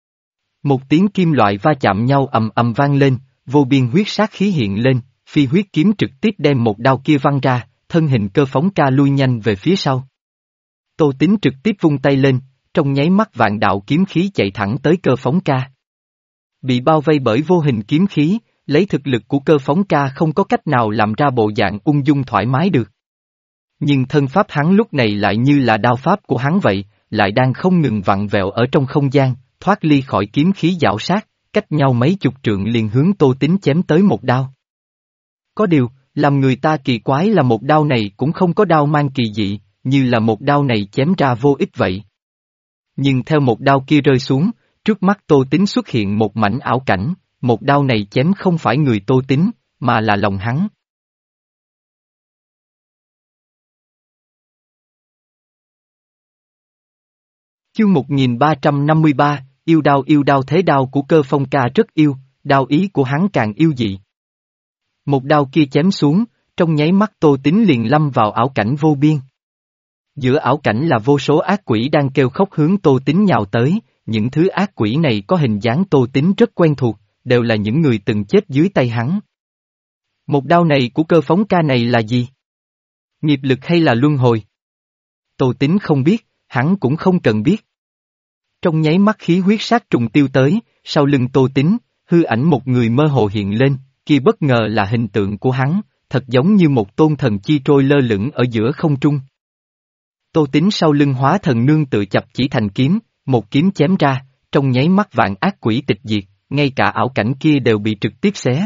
Một tiếng kim loại va chạm nhau ầm ầm vang lên, vô biên huyết sát khí hiện lên, phi huyết kiếm trực tiếp đem một đao kia văng ra, thân hình Cơ Phóng Ca lui nhanh về phía sau. Tô Tín trực tiếp vung tay lên, trong nháy mắt vạn đạo kiếm khí chạy thẳng tới Cơ Phóng Ca. Bị bao vây bởi vô hình kiếm khí, lấy thực lực của Cơ Phóng Ca không có cách nào làm ra bộ dạng ung dung thoải mái được. Nhưng thân pháp hắn lúc này lại như là đao pháp của hắn vậy, lại đang không ngừng vặn vẹo ở trong không gian, thoát ly khỏi kiếm khí giảo sát, cách nhau mấy chục trượng liền hướng Tô Tín chém tới một đao. Có điều, làm người ta kỳ quái là một đao này cũng không có đao mang kỳ dị, như là một đao này chém ra vô ích vậy. Nhưng theo một đao kia rơi xuống, trước mắt Tô Tín xuất hiện một mảnh ảo cảnh, một đao này chém không phải người Tô Tín, mà là lòng hắn. Chương một nghìn ba trăm năm mươi ba, yêu đao yêu đao thế đao của Cơ Phong Ca rất yêu, đao ý của hắn càng yêu dị. Một đao kia chém xuống, trong nháy mắt Tô Tín liền lâm vào ảo cảnh vô biên. Giữa ảo cảnh là vô số ác quỷ đang kêu khóc hướng Tô Tín nhào tới, những thứ ác quỷ này có hình dáng Tô Tín rất quen thuộc, đều là những người từng chết dưới tay hắn. Một đao này của Cơ Phóng Ca này là gì? Nghiệp lực hay là luân hồi? Tô Tín không biết, hắn cũng không cần biết. Trong nháy mắt khí huyết sát trùng tiêu tới, sau lưng Tô Tín, hư ảnh một người mơ hồ hiện lên, kia bất ngờ là hình tượng của hắn, thật giống như một tôn thần chi trôi lơ lửng ở giữa không trung. Tô Tín sau lưng hóa thần nương tự chập chỉ thành kiếm, một kiếm chém ra, trong nháy mắt vạn ác quỷ tịch diệt, ngay cả ảo cảnh kia đều bị trực tiếp xé.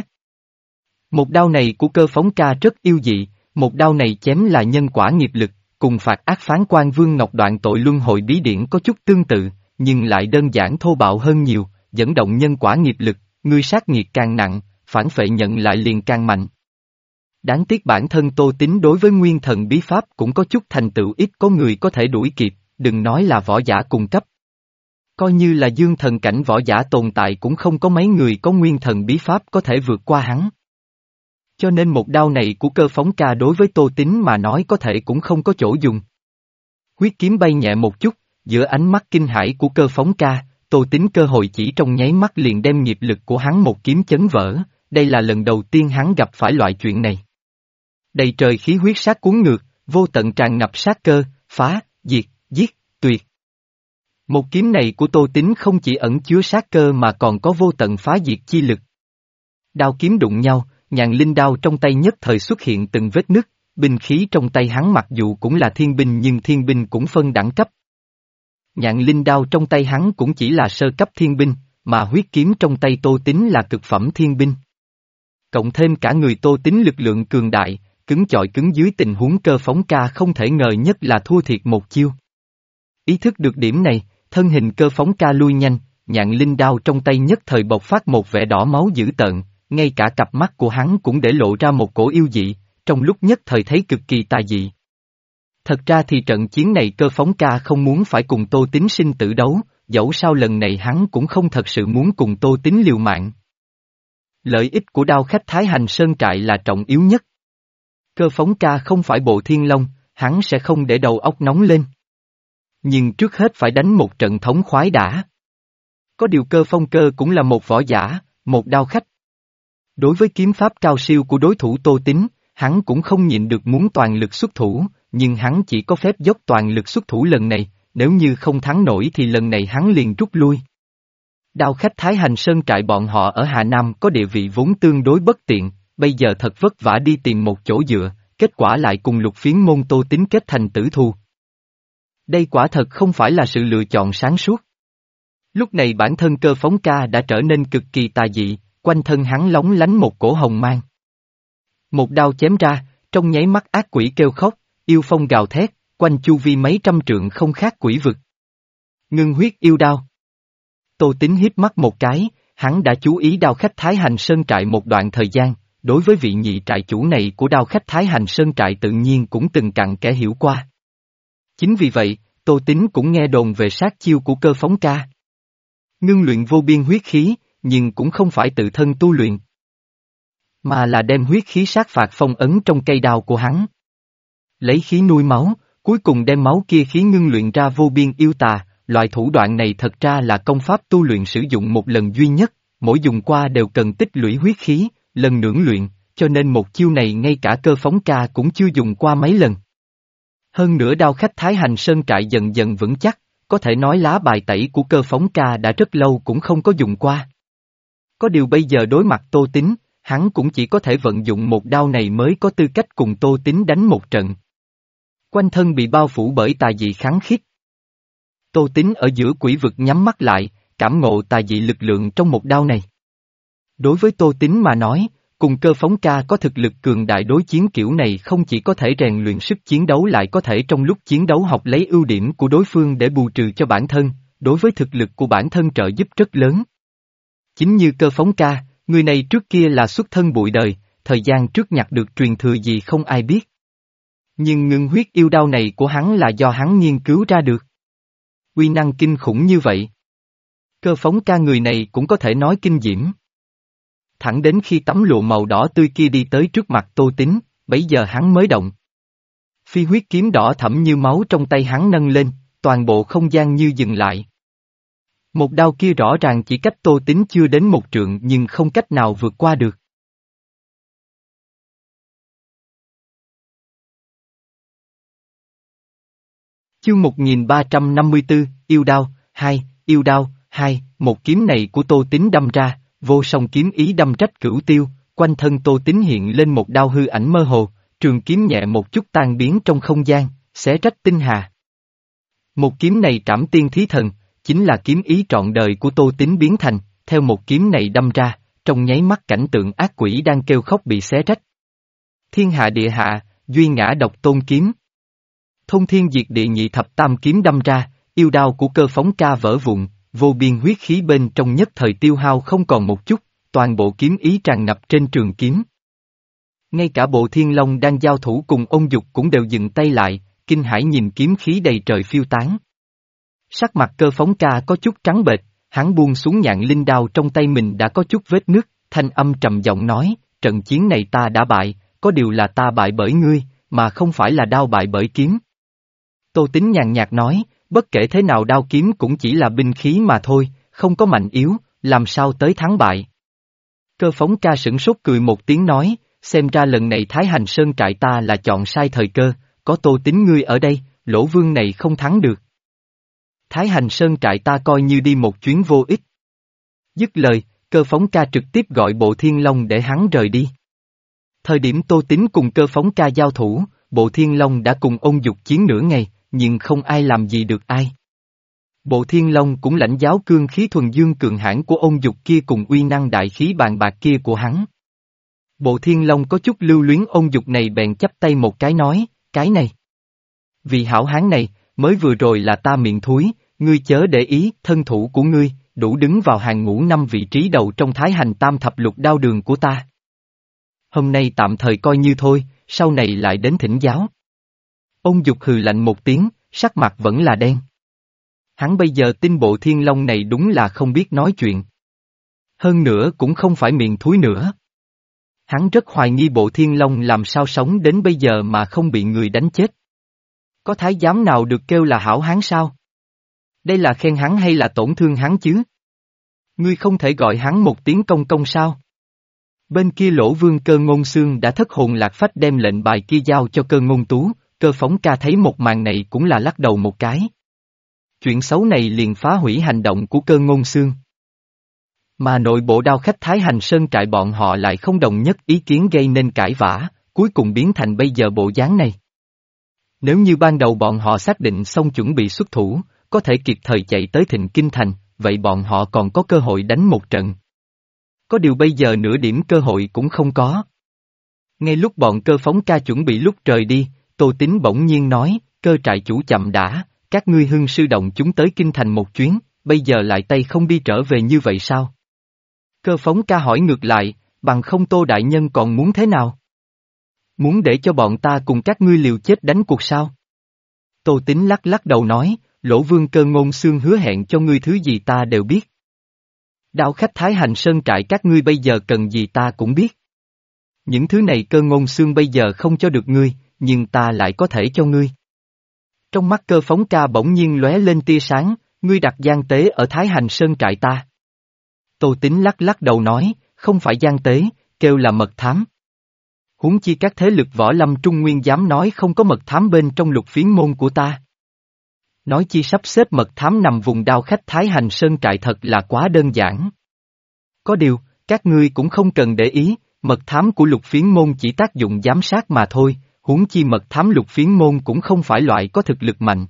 Một đao này của Cơ Phóng Ca rất yêu dị, một đao này chém là nhân quả nghiệp lực, cùng phạt ác phán quan Vương Ngọc đoạn tội luân hồi bí điển có chút tương tự, nhưng lại đơn giản thô bạo hơn nhiều, dẫn động nhân quả nghiệp lực, ngươi sát nghiệt càng nặng, phản phệ nhận lại liền càng mạnh. Đáng tiếc bản thân Tô Tín đối với nguyên thần bí pháp cũng có chút thành tựu, ít có người có thể đuổi kịp, đừng nói là võ giả cùng cấp. Coi như là dương thần cảnh võ giả tồn tại cũng không có mấy người có nguyên thần bí pháp có thể vượt qua hắn. Cho nên một đao này của Cơ Phóng Ca đối với Tô Tín mà nói có thể cũng không có chỗ dùng. Huyết kiếm bay nhẹ một chút, giữa ánh mắt kinh hãi của Cơ Phóng Ca, Tô Tín cơ hội chỉ trong nháy mắt liền đem nghiệp lực của hắn một kiếm chấn vỡ, đây là lần đầu tiên hắn gặp phải loại chuyện này. Đầy trời khí huyết sát cuốn ngược, vô tận tràn ngập sát cơ, phá, diệt, giết, tuyệt. Một kiếm này của Tô Tín không chỉ ẩn chứa sát cơ mà còn có vô tận phá diệt chi lực. Đao kiếm đụng nhau, nhàn linh đao trong tay nhất thời xuất hiện từng vết nứt, binh khí trong tay hắn mặc dù cũng là thiên binh nhưng thiên binh cũng phân đẳng cấp. Nhạn linh đao trong tay hắn cũng chỉ là sơ cấp thiên binh, mà huyết kiếm trong tay Tô Tín là cực phẩm thiên binh. Cộng thêm cả người Tô Tín lực lượng cường đại, cứng chọi cứng dưới tình huống Cơ Phóng Ca không thể ngờ nhất là thua thiệt một chiêu. Ý thức được điểm này, thân hình Cơ Phóng Ca lui nhanh, nhạn linh đao trong tay nhất thời bộc phát một vẻ đỏ máu dữ tợn, ngay cả cặp mắt của hắn cũng để lộ ra một cổ yêu dị, trong lúc nhất thời thấy cực kỳ tà dị. Thật ra thì trận chiến này Cơ Phóng Ca không muốn phải cùng Tô Tín sinh tử đấu, dẫu sao lần này hắn cũng không thật sự muốn cùng Tô Tín liều mạng. Lợi ích của đao khách Thái Hành Sơn Trại là trọng yếu nhất. Cơ Phóng Ca không phải Bộ Thiên Long, hắn sẽ không để đầu óc nóng lên. Nhưng trước hết phải đánh một trận thống khoái đã. Có điều Cơ Phong Cơ cũng là một võ giả, một đao khách. Đối với kiếm pháp cao siêu của đối thủ Tô Tín, hắn cũng không nhịn được muốn toàn lực xuất thủ, nhưng hắn chỉ có phép dốc toàn lực xuất thủ lần này, nếu như không thắng nổi thì lần này hắn liền rút lui. Đao khách Thái Hành Sơn Trại bọn họ ở Hà Nam có địa vị vốn tương đối bất tiện, bây giờ thật vất vả đi tìm một chỗ dựa, kết quả lại cùng Lục Phiến môn Tô Tín kết thành tử thù. Đây quả thật không phải là sự lựa chọn sáng suốt. Lúc này bản thân Cơ Phóng Ca đã trở nên cực kỳ tà dị, quanh thân hắn lóng lánh một cổ hồng mang. Một đao chém ra, trong nháy mắt ác quỷ kêu khóc, yêu phong gào thét, quanh chu vi mấy trăm trượng không khác quỷ vực. Ngưng huyết yêu đao. Tô Tín híp mắt một cái, hắn đã chú ý đao khách Thái Hành Sơn Trại một đoạn thời gian, đối với vị nhị trại chủ này của đao khách Thái Hành Sơn Trại tự nhiên cũng từng cặn kẽ hiểu qua. Chính vì vậy, Tô Tín cũng nghe đồn về sát chiêu của Cơ Phóng Ca. Ngưng luyện vô biên huyết khí, nhưng cũng không phải tự thân tu luyện, mà là đem huyết khí sát phạt phong ấn trong cây đao của hắn. Lấy khí nuôi máu, cuối cùng đem máu kia khí ngưng luyện ra vô biên yêu tà, loại thủ đoạn này thật ra là công pháp tu luyện sử dụng một lần duy nhất, mỗi dùng qua đều cần tích lũy huyết khí, lần nưỡng luyện, cho nên một chiêu này ngay cả Cơ Phóng Ca cũng chưa dùng qua mấy lần. Hơn nữa đao khách Thái Hành Sơn Trại dần dần vững chắc, có thể nói lá bài tẩy của Cơ Phóng Ca đã rất lâu cũng không có dùng qua. Có điều bây giờ đối mặt Tô Tín, hắn cũng chỉ có thể vận dụng một đao này mới có tư cách cùng Tô Tín đánh một trận. Quanh thân bị bao phủ bởi tà dị kháng khít. Tô Tín ở giữa quỷ vực nhắm mắt lại, cảm ngộ tà dị lực lượng trong một đao này. Đối với Tô Tín mà nói, cùng Cơ Phóng Ca có thực lực cường đại đối chiến kiểu này không chỉ có thể rèn luyện sức chiến đấu lại có thể trong lúc chiến đấu học lấy ưu điểm của đối phương để bù trừ cho bản thân, đối với thực lực của bản thân trợ giúp rất lớn. Chính như Cơ Phóng Ca, người này trước kia là xuất thân bụi đời, thời gian trước nhặt được truyền thừa gì không ai biết. Nhưng ngưng huyết yêu đao này của hắn là do hắn nghiên cứu ra được. Uy năng kinh khủng như vậy. Cơ Phóng Ca người này cũng có thể nói kinh diễm. Thẳng đến khi tấm lụa màu đỏ tươi kia đi tới trước mặt Tô Tín, bấy giờ hắn mới động. Phi huyết kiếm đỏ thẫm như máu trong tay hắn nâng lên, toàn bộ không gian như dừng lại. Một đao kia rõ ràng chỉ cách Tô Tín chưa đến một trượng nhưng không cách nào vượt qua được. Chương một nghìn ba trăm năm mươi tư, yêu đao, hai, yêu đao, hai, một kiếm này của Tô Tín đâm ra, vô song kiếm ý đâm trách cửu tiêu, quanh thân Tô Tín hiện lên một đao hư ảnh mơ hồ, trường kiếm nhẹ một chút tan biến trong không gian, xé rách tinh hà. Một kiếm này trảm tiên thí thần, chính là kiếm ý trọn đời của Tô Tín biến thành, theo một kiếm này đâm ra, trong nháy mắt cảnh tượng ác quỷ đang kêu khóc bị xé rách. Thiên hạ địa hạ, duy ngã độc tôn kiếm. Thông thiên diệt địa nhị thập tam kiếm đâm ra, yêu đao của Cơ Phóng Ca vỡ vụn, vô biên huyết khí bên trong nhất thời tiêu hao không còn một chút, toàn bộ kiếm ý tràn ngập trên trường kiếm. Ngay cả Bộ Thiên Long đang giao thủ cùng Ôn Dục cũng đều dừng tay lại, kinh hãi nhìn kiếm khí đầy trời phiêu tán. Sắc mặt Cơ Phóng Ca có chút trắng bệch, hắn buông xuống nhạn linh đao trong tay mình đã có chút vết nứt, thanh âm trầm giọng nói, trận chiến này ta đã bại, có điều là ta bại bởi ngươi, mà không phải là đao bại bởi kiếm. Tô Tín nhàn nhạt nói, bất kể thế nào đao kiếm cũng chỉ là binh khí mà thôi, không có mạnh yếu, làm sao tới thắng bại. Cơ Phóng Ca sửng sốt cười một tiếng nói, xem ra lần này Thái Hành Sơn trại ta là chọn sai thời cơ, có Tô Tín ngươi ở đây, Lỗ Vương này không thắng được. Thái Hành Sơn trại ta coi như đi một chuyến vô ích. Dứt lời, Cơ Phóng Ca trực tiếp gọi Bộ Thiên Long để hắn rời đi. Thời điểm Tô Tín cùng Cơ Phóng Ca giao thủ, Bộ Thiên Long đã cùng Ôn Dục chiến nửa ngày, nhưng không ai làm gì được ai. Bộ Thiên Long cũng lãnh giáo cương khí thuần dương cường hãn của Ôn Dục kia cùng uy năng đại khí bàn bạc kia của hắn. Bộ Thiên Long có chút lưu luyến Ôn Dục này bèn chắp tay một cái nói, cái này. Vì hảo hán này, mới vừa rồi là ta miệng thúi, ngươi chớ để ý, thân thủ của ngươi, đủ đứng vào hàng ngũ năm vị trí đầu trong Thái Hành Tam Thập Lục Đao Đường của ta. Hôm nay tạm thời coi như thôi, sau này lại đến thỉnh giáo. Ôn Dục hừ lạnh một tiếng, sắc mặt vẫn là đen. Hắn bây giờ tin Bộ Thiên Long này đúng là không biết nói chuyện. Hơn nữa cũng không phải miệng thúi nữa. Hắn rất hoài nghi Bộ Thiên Long làm sao sống đến bây giờ mà không bị người đánh chết. Có thái giám nào được kêu là hảo hán sao? Đây là khen hắn hay là tổn thương hắn chứ? Ngươi không thể gọi hắn một tiếng công công sao? Bên kia Lỗ Vương Cơ Ngôn Xương đã thất hồn lạc phách đem lệnh bài kia giao cho Cơ Ngôn Tú, Cơ Phóng Ca thấy một màn này cũng là lắc đầu một cái. Chuyện xấu này liền phá hủy hành động của Cơ Ngôn Xương. Mà nội bộ đao khách Thái Hành Sơn trại bọn họ lại không đồng nhất ý kiến gây nên cãi vã, cuối cùng biến thành bây giờ bộ dáng này. Nếu như ban đầu bọn họ xác định xong chuẩn bị xuất thủ, có thể kịp thời chạy tới Thịnh Kinh Thành, vậy bọn họ còn có cơ hội đánh một trận. Có điều bây giờ nửa điểm cơ hội cũng không có. Ngay lúc bọn Cơ Phóng Ca chuẩn bị lúc rời đi, Tô Tín bỗng nhiên nói, Cơ trại chủ chậm đã, các ngươi hưng sư động chúng tới Kinh Thành một chuyến, bây giờ lại tay không đi trở về như vậy sao? Cơ Phóng Ca hỏi ngược lại, bằng không Tô đại nhân còn muốn thế nào? Muốn để cho bọn ta cùng các ngươi liều chết đánh cuộc sao? Tô Tín lắc lắc đầu nói, Lỗ Vương Cơ Ngôn Xương hứa hẹn cho ngươi thứ gì ta đều biết. Đạo khách Thái Hành Sơn trại các ngươi bây giờ cần gì ta cũng biết. Những thứ này Cơ Ngôn Xương bây giờ không cho được ngươi, nhưng ta lại có thể cho ngươi. Trong mắt Cơ Phóng Ca bỗng nhiên lóe lên tia sáng, ngươi đặt gian tế ở Thái Hành Sơn trại ta. Tô Tín lắc lắc đầu nói, không phải gian tế, kêu là mật thám. Huống chi các thế lực võ lâm Trung Nguyên dám nói không có mật thám bên trong Lục Phiến môn của ta. Nói chi sắp xếp mật thám nằm vùng đao khách Thái Hành Sơn trại thật là quá đơn giản. Có điều, các ngươi cũng không cần để ý, mật thám của Lục Phiến môn chỉ tác dụng giám sát mà thôi, huống chi mật thám Lục Phiến môn cũng không phải loại có thực lực mạnh.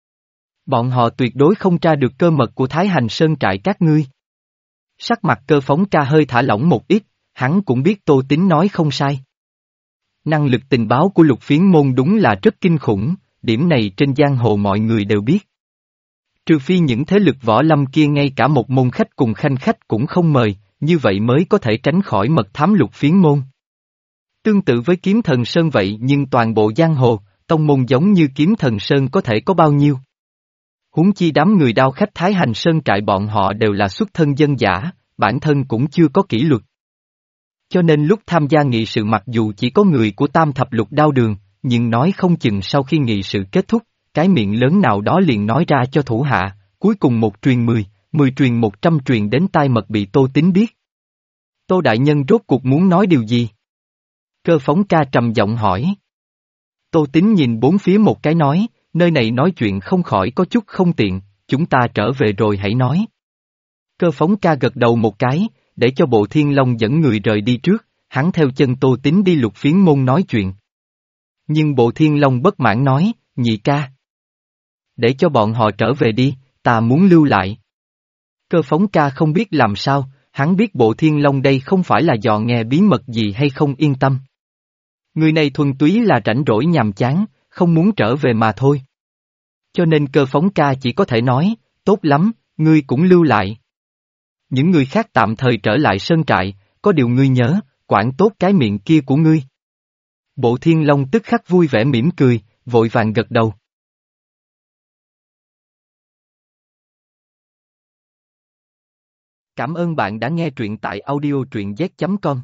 Bọn họ tuyệt đối không tra được cơ mật của Thái Hành Sơn trại các ngươi. Sắc mặt Cơ Phóng Ca hơi thả lỏng một ít, hắn cũng biết Tô Tín nói không sai. Năng lực tình báo của Lục Phiến môn đúng là rất kinh khủng, điểm này trên giang hồ mọi người đều biết. Trừ phi những thế lực võ lâm kia ngay cả một môn khách cùng khanh khách cũng không mời, như vậy mới có thể tránh khỏi mật thám Lục Phiến môn. Tương tự với Kiếm Thần Sơn vậy nhưng toàn bộ giang hồ, tông môn giống như Kiếm Thần Sơn có thể có bao nhiêu. Huống chi đám người đao khách Thái Hành Sơn trại bọn họ đều là xuất thân dân giả, bản thân cũng chưa có kỷ luật. Cho nên lúc tham gia nghị sự mặc dù chỉ có người của Tam Thập Lục Đao Đường, nhưng nói không chừng sau khi nghị sự kết thúc, cái miệng lớn nào đó liền nói ra cho thủ hạ, cuối cùng một truyền mười, mười truyền một trăm truyền đến tai mật bị Tô Tín biết. Tô đại nhân rốt cuộc muốn nói điều gì? Cơ Phóng Ca trầm giọng hỏi. Tô Tín nhìn bốn phía một cái nói, nơi này nói chuyện không khỏi có chút không tiện, chúng ta trở về rồi hãy nói. Cơ Phóng Ca gật đầu một cái, để cho Bộ Thiên Long dẫn người rời đi trước, hắn theo chân Tô Tín đi Lục Phiến môn nói chuyện. Nhưng Bộ Thiên Long bất mãn nói, nhị ca. Để cho bọn họ trở về đi, ta muốn lưu lại. Cơ Phóng Ca không biết làm sao, hắn biết Bộ Thiên Long đây không phải là dò nghe bí mật gì hay không yên tâm. Người này thuần túy là rảnh rỗi nhàm chán, không muốn trở về mà thôi. Cho nên Cơ Phóng ca chỉ có thể nói, tốt lắm, ngươi cũng lưu lại. Những người khác tạm thời trở lại sơn trại, có điều ngươi nhớ, quản tốt cái miệng kia của ngươi. Bộ Thiên Long tức khắc vui vẻ mỉm cười, vội vàng gật đầu. Cảm ơn bạn đã nghe truyện tại audio truyện z chấm com.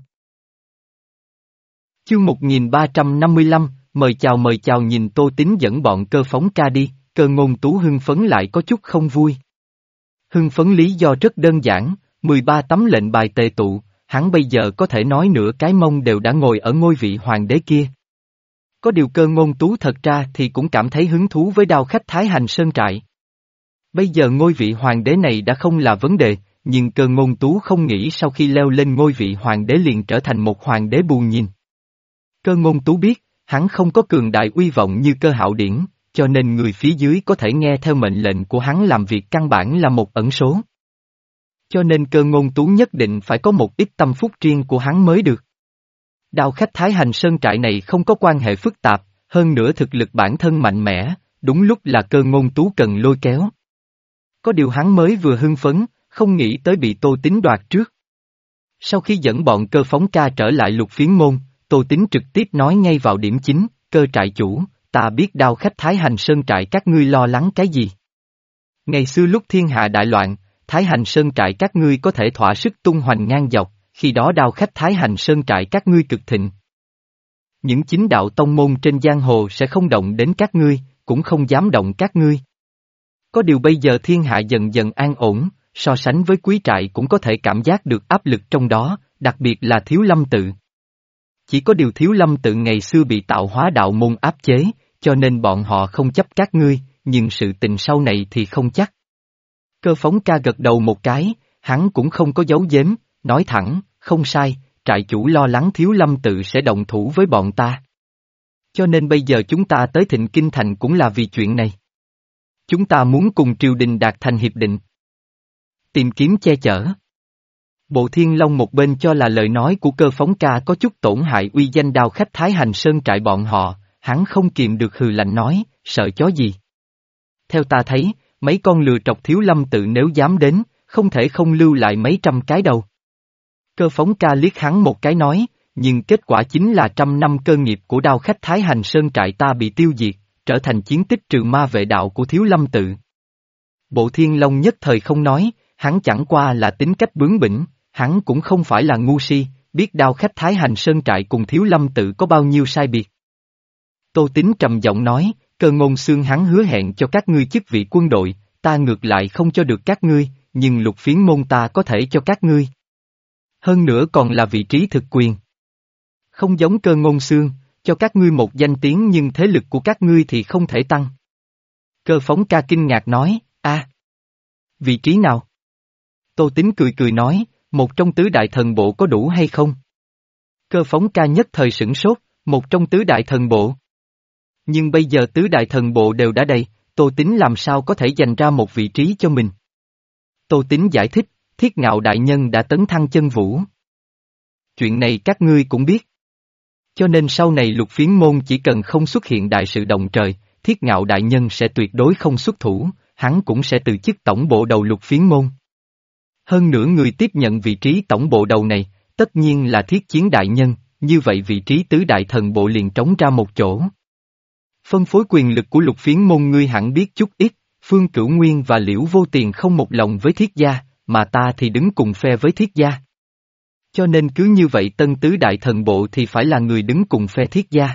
Chương một nghìn ba trăm năm mươi lăm, mời chào mời chào nhìn Tô Tín dẫn bọn Cơ Phóng ca đi, Cơ Ngôn Tú hưng phấn lại có chút không vui. Hưng phấn lý do rất đơn giản, mười ba tấm lệnh bài tề tụ, hắn bây giờ có thể nói nửa cái mông đều đã ngồi ở ngôi vị hoàng đế kia. Có điều Cơ Ngôn Tú thật ra thì cũng cảm thấy hứng thú với đao khách Thái Hành Sơn Trại. Bây giờ ngôi vị hoàng đế này đã không là vấn đề, nhưng Cơ Ngôn Tú không nghĩ sau khi leo lên ngôi vị hoàng đế liền trở thành một hoàng đế buồn nhìn. Cơ Ngôn Tú biết, hắn không có cường đại uy vọng như Cơ Hạo Điển, cho nên người phía dưới có thể nghe theo mệnh lệnh của hắn làm việc căn bản là một ẩn số. Cho nên Cơ Ngôn Tú nhất định phải có một ít tâm phúc riêng của hắn mới được. Đao khách Thái Hành Sơn Trại này không có quan hệ phức tạp, hơn nữa thực lực bản thân mạnh mẽ, đúng lúc là Cơ Ngôn Tú cần lôi kéo. Có điều hắn mới vừa hưng phấn, không nghĩ tới bị Tô Tín đoạt trước. Sau khi dẫn bọn Cơ Phóng ca trở lại Lục Phiến môn, Tô Tín trực tiếp nói ngay vào điểm chính, Cơ trại chủ, ta biết đao khách Thái Hành Sơn Trại các ngươi lo lắng cái gì. Ngày xưa lúc thiên hạ đại loạn, Thái Hành Sơn Trại các ngươi có thể thỏa sức tung hoành ngang dọc, khi đó đao khách Thái Hành Sơn Trại các ngươi cực thịnh. Những chính đạo tông môn trên giang hồ sẽ không động đến các ngươi, cũng không dám động các ngươi. Có điều bây giờ thiên hạ dần dần an ổn, so sánh với quý trại cũng có thể cảm giác được áp lực trong đó, đặc biệt là Thiếu Lâm Tự. Chỉ có điều Thiếu Lâm Tự ngày xưa bị tạo hóa đạo môn áp chế, cho nên bọn họ không chấp các ngươi, nhưng sự tình sau này thì không chắc. Cơ Phóng ca gật đầu một cái, hắn cũng không có giấu giếm, nói thẳng, không sai, trại chủ lo lắng Thiếu Lâm Tự sẽ động thủ với bọn ta. Cho nên bây giờ chúng ta tới Thịnh Kinh Thành cũng là vì chuyện này. Chúng ta muốn cùng triều đình đạt thành hiệp định. Tìm kiếm che chở. Bộ Thiên Long một bên cho là lời nói của Cơ Phóng ca có chút tổn hại uy danh đao khách Thái Hành Sơn Trại bọn họ, hắn không kìm được hừ lạnh nói, sợ chó gì. Theo ta thấy, mấy con lừa trọc Thiếu Lâm Tự nếu dám đến, không thể không lưu lại mấy trăm cái đầu. Cơ Phóng ca liếc hắn một cái nói, nhưng kết quả chính là trăm năm cơ nghiệp của đao khách Thái Hành Sơn Trại ta bị tiêu diệt, trở thành chiến tích trừ ma vệ đạo của Thiếu Lâm Tự. Bộ Thiên Long nhất thời không nói, hắn chẳng qua là tính cách bướng bỉnh, hắn cũng không phải là ngu si, biết đao khách Thái Hành Sơn Trại cùng Thiếu Lâm Tự có bao nhiêu sai biệt. Tô Tín trầm giọng nói, Cơ Ngôn Xương hắn hứa hẹn cho các ngươi chức vị quân đội, ta ngược lại không cho được các ngươi, nhưng Lục Phiến môn ta có thể cho các ngươi. Hơn nữa còn là vị trí thực quyền. Không giống Cơ Ngôn Xương, cho các ngươi một danh tiếng nhưng thế lực của các ngươi thì không thể tăng. Cơ Phóng ca kinh ngạc nói, a, vị trí nào? Tô Tín cười cười nói, một trong tứ đại thần bộ có đủ hay không? Cơ Phóng ca nhất thời sửng sốt, một trong tứ đại thần bộ. Nhưng bây giờ tứ đại thần bộ đều đã đầy, Tô Tín làm sao có thể dành ra một vị trí cho mình? Tô Tín giải thích, Thiết Ngạo đại nhân đã tấn thăng chân vũ. Chuyện này các ngươi cũng biết. Cho nên sau này Lục Phiến môn chỉ cần không xuất hiện đại sự động trời, Thiết Ngạo đại nhân sẽ tuyệt đối không xuất thủ, hắn cũng sẽ từ chức tổng bộ đầu Lục Phiến môn. Hơn nữa người tiếp nhận vị trí tổng bộ đầu này, tất nhiên là Thiết Chiến đại nhân, như vậy vị trí tứ đại thần bộ liền trống ra một chỗ. Phân phối quyền lực của Lục Phiến môn ngươi hẳn biết chút ít, Phương Cửu Nguyên và Liễu Vô Tiền không một lòng với Thiết gia, mà ta thì đứng cùng phe với Thiết gia. Cho nên cứ như vậy tân tứ đại thần bộ thì phải là người đứng cùng phe Thiết gia.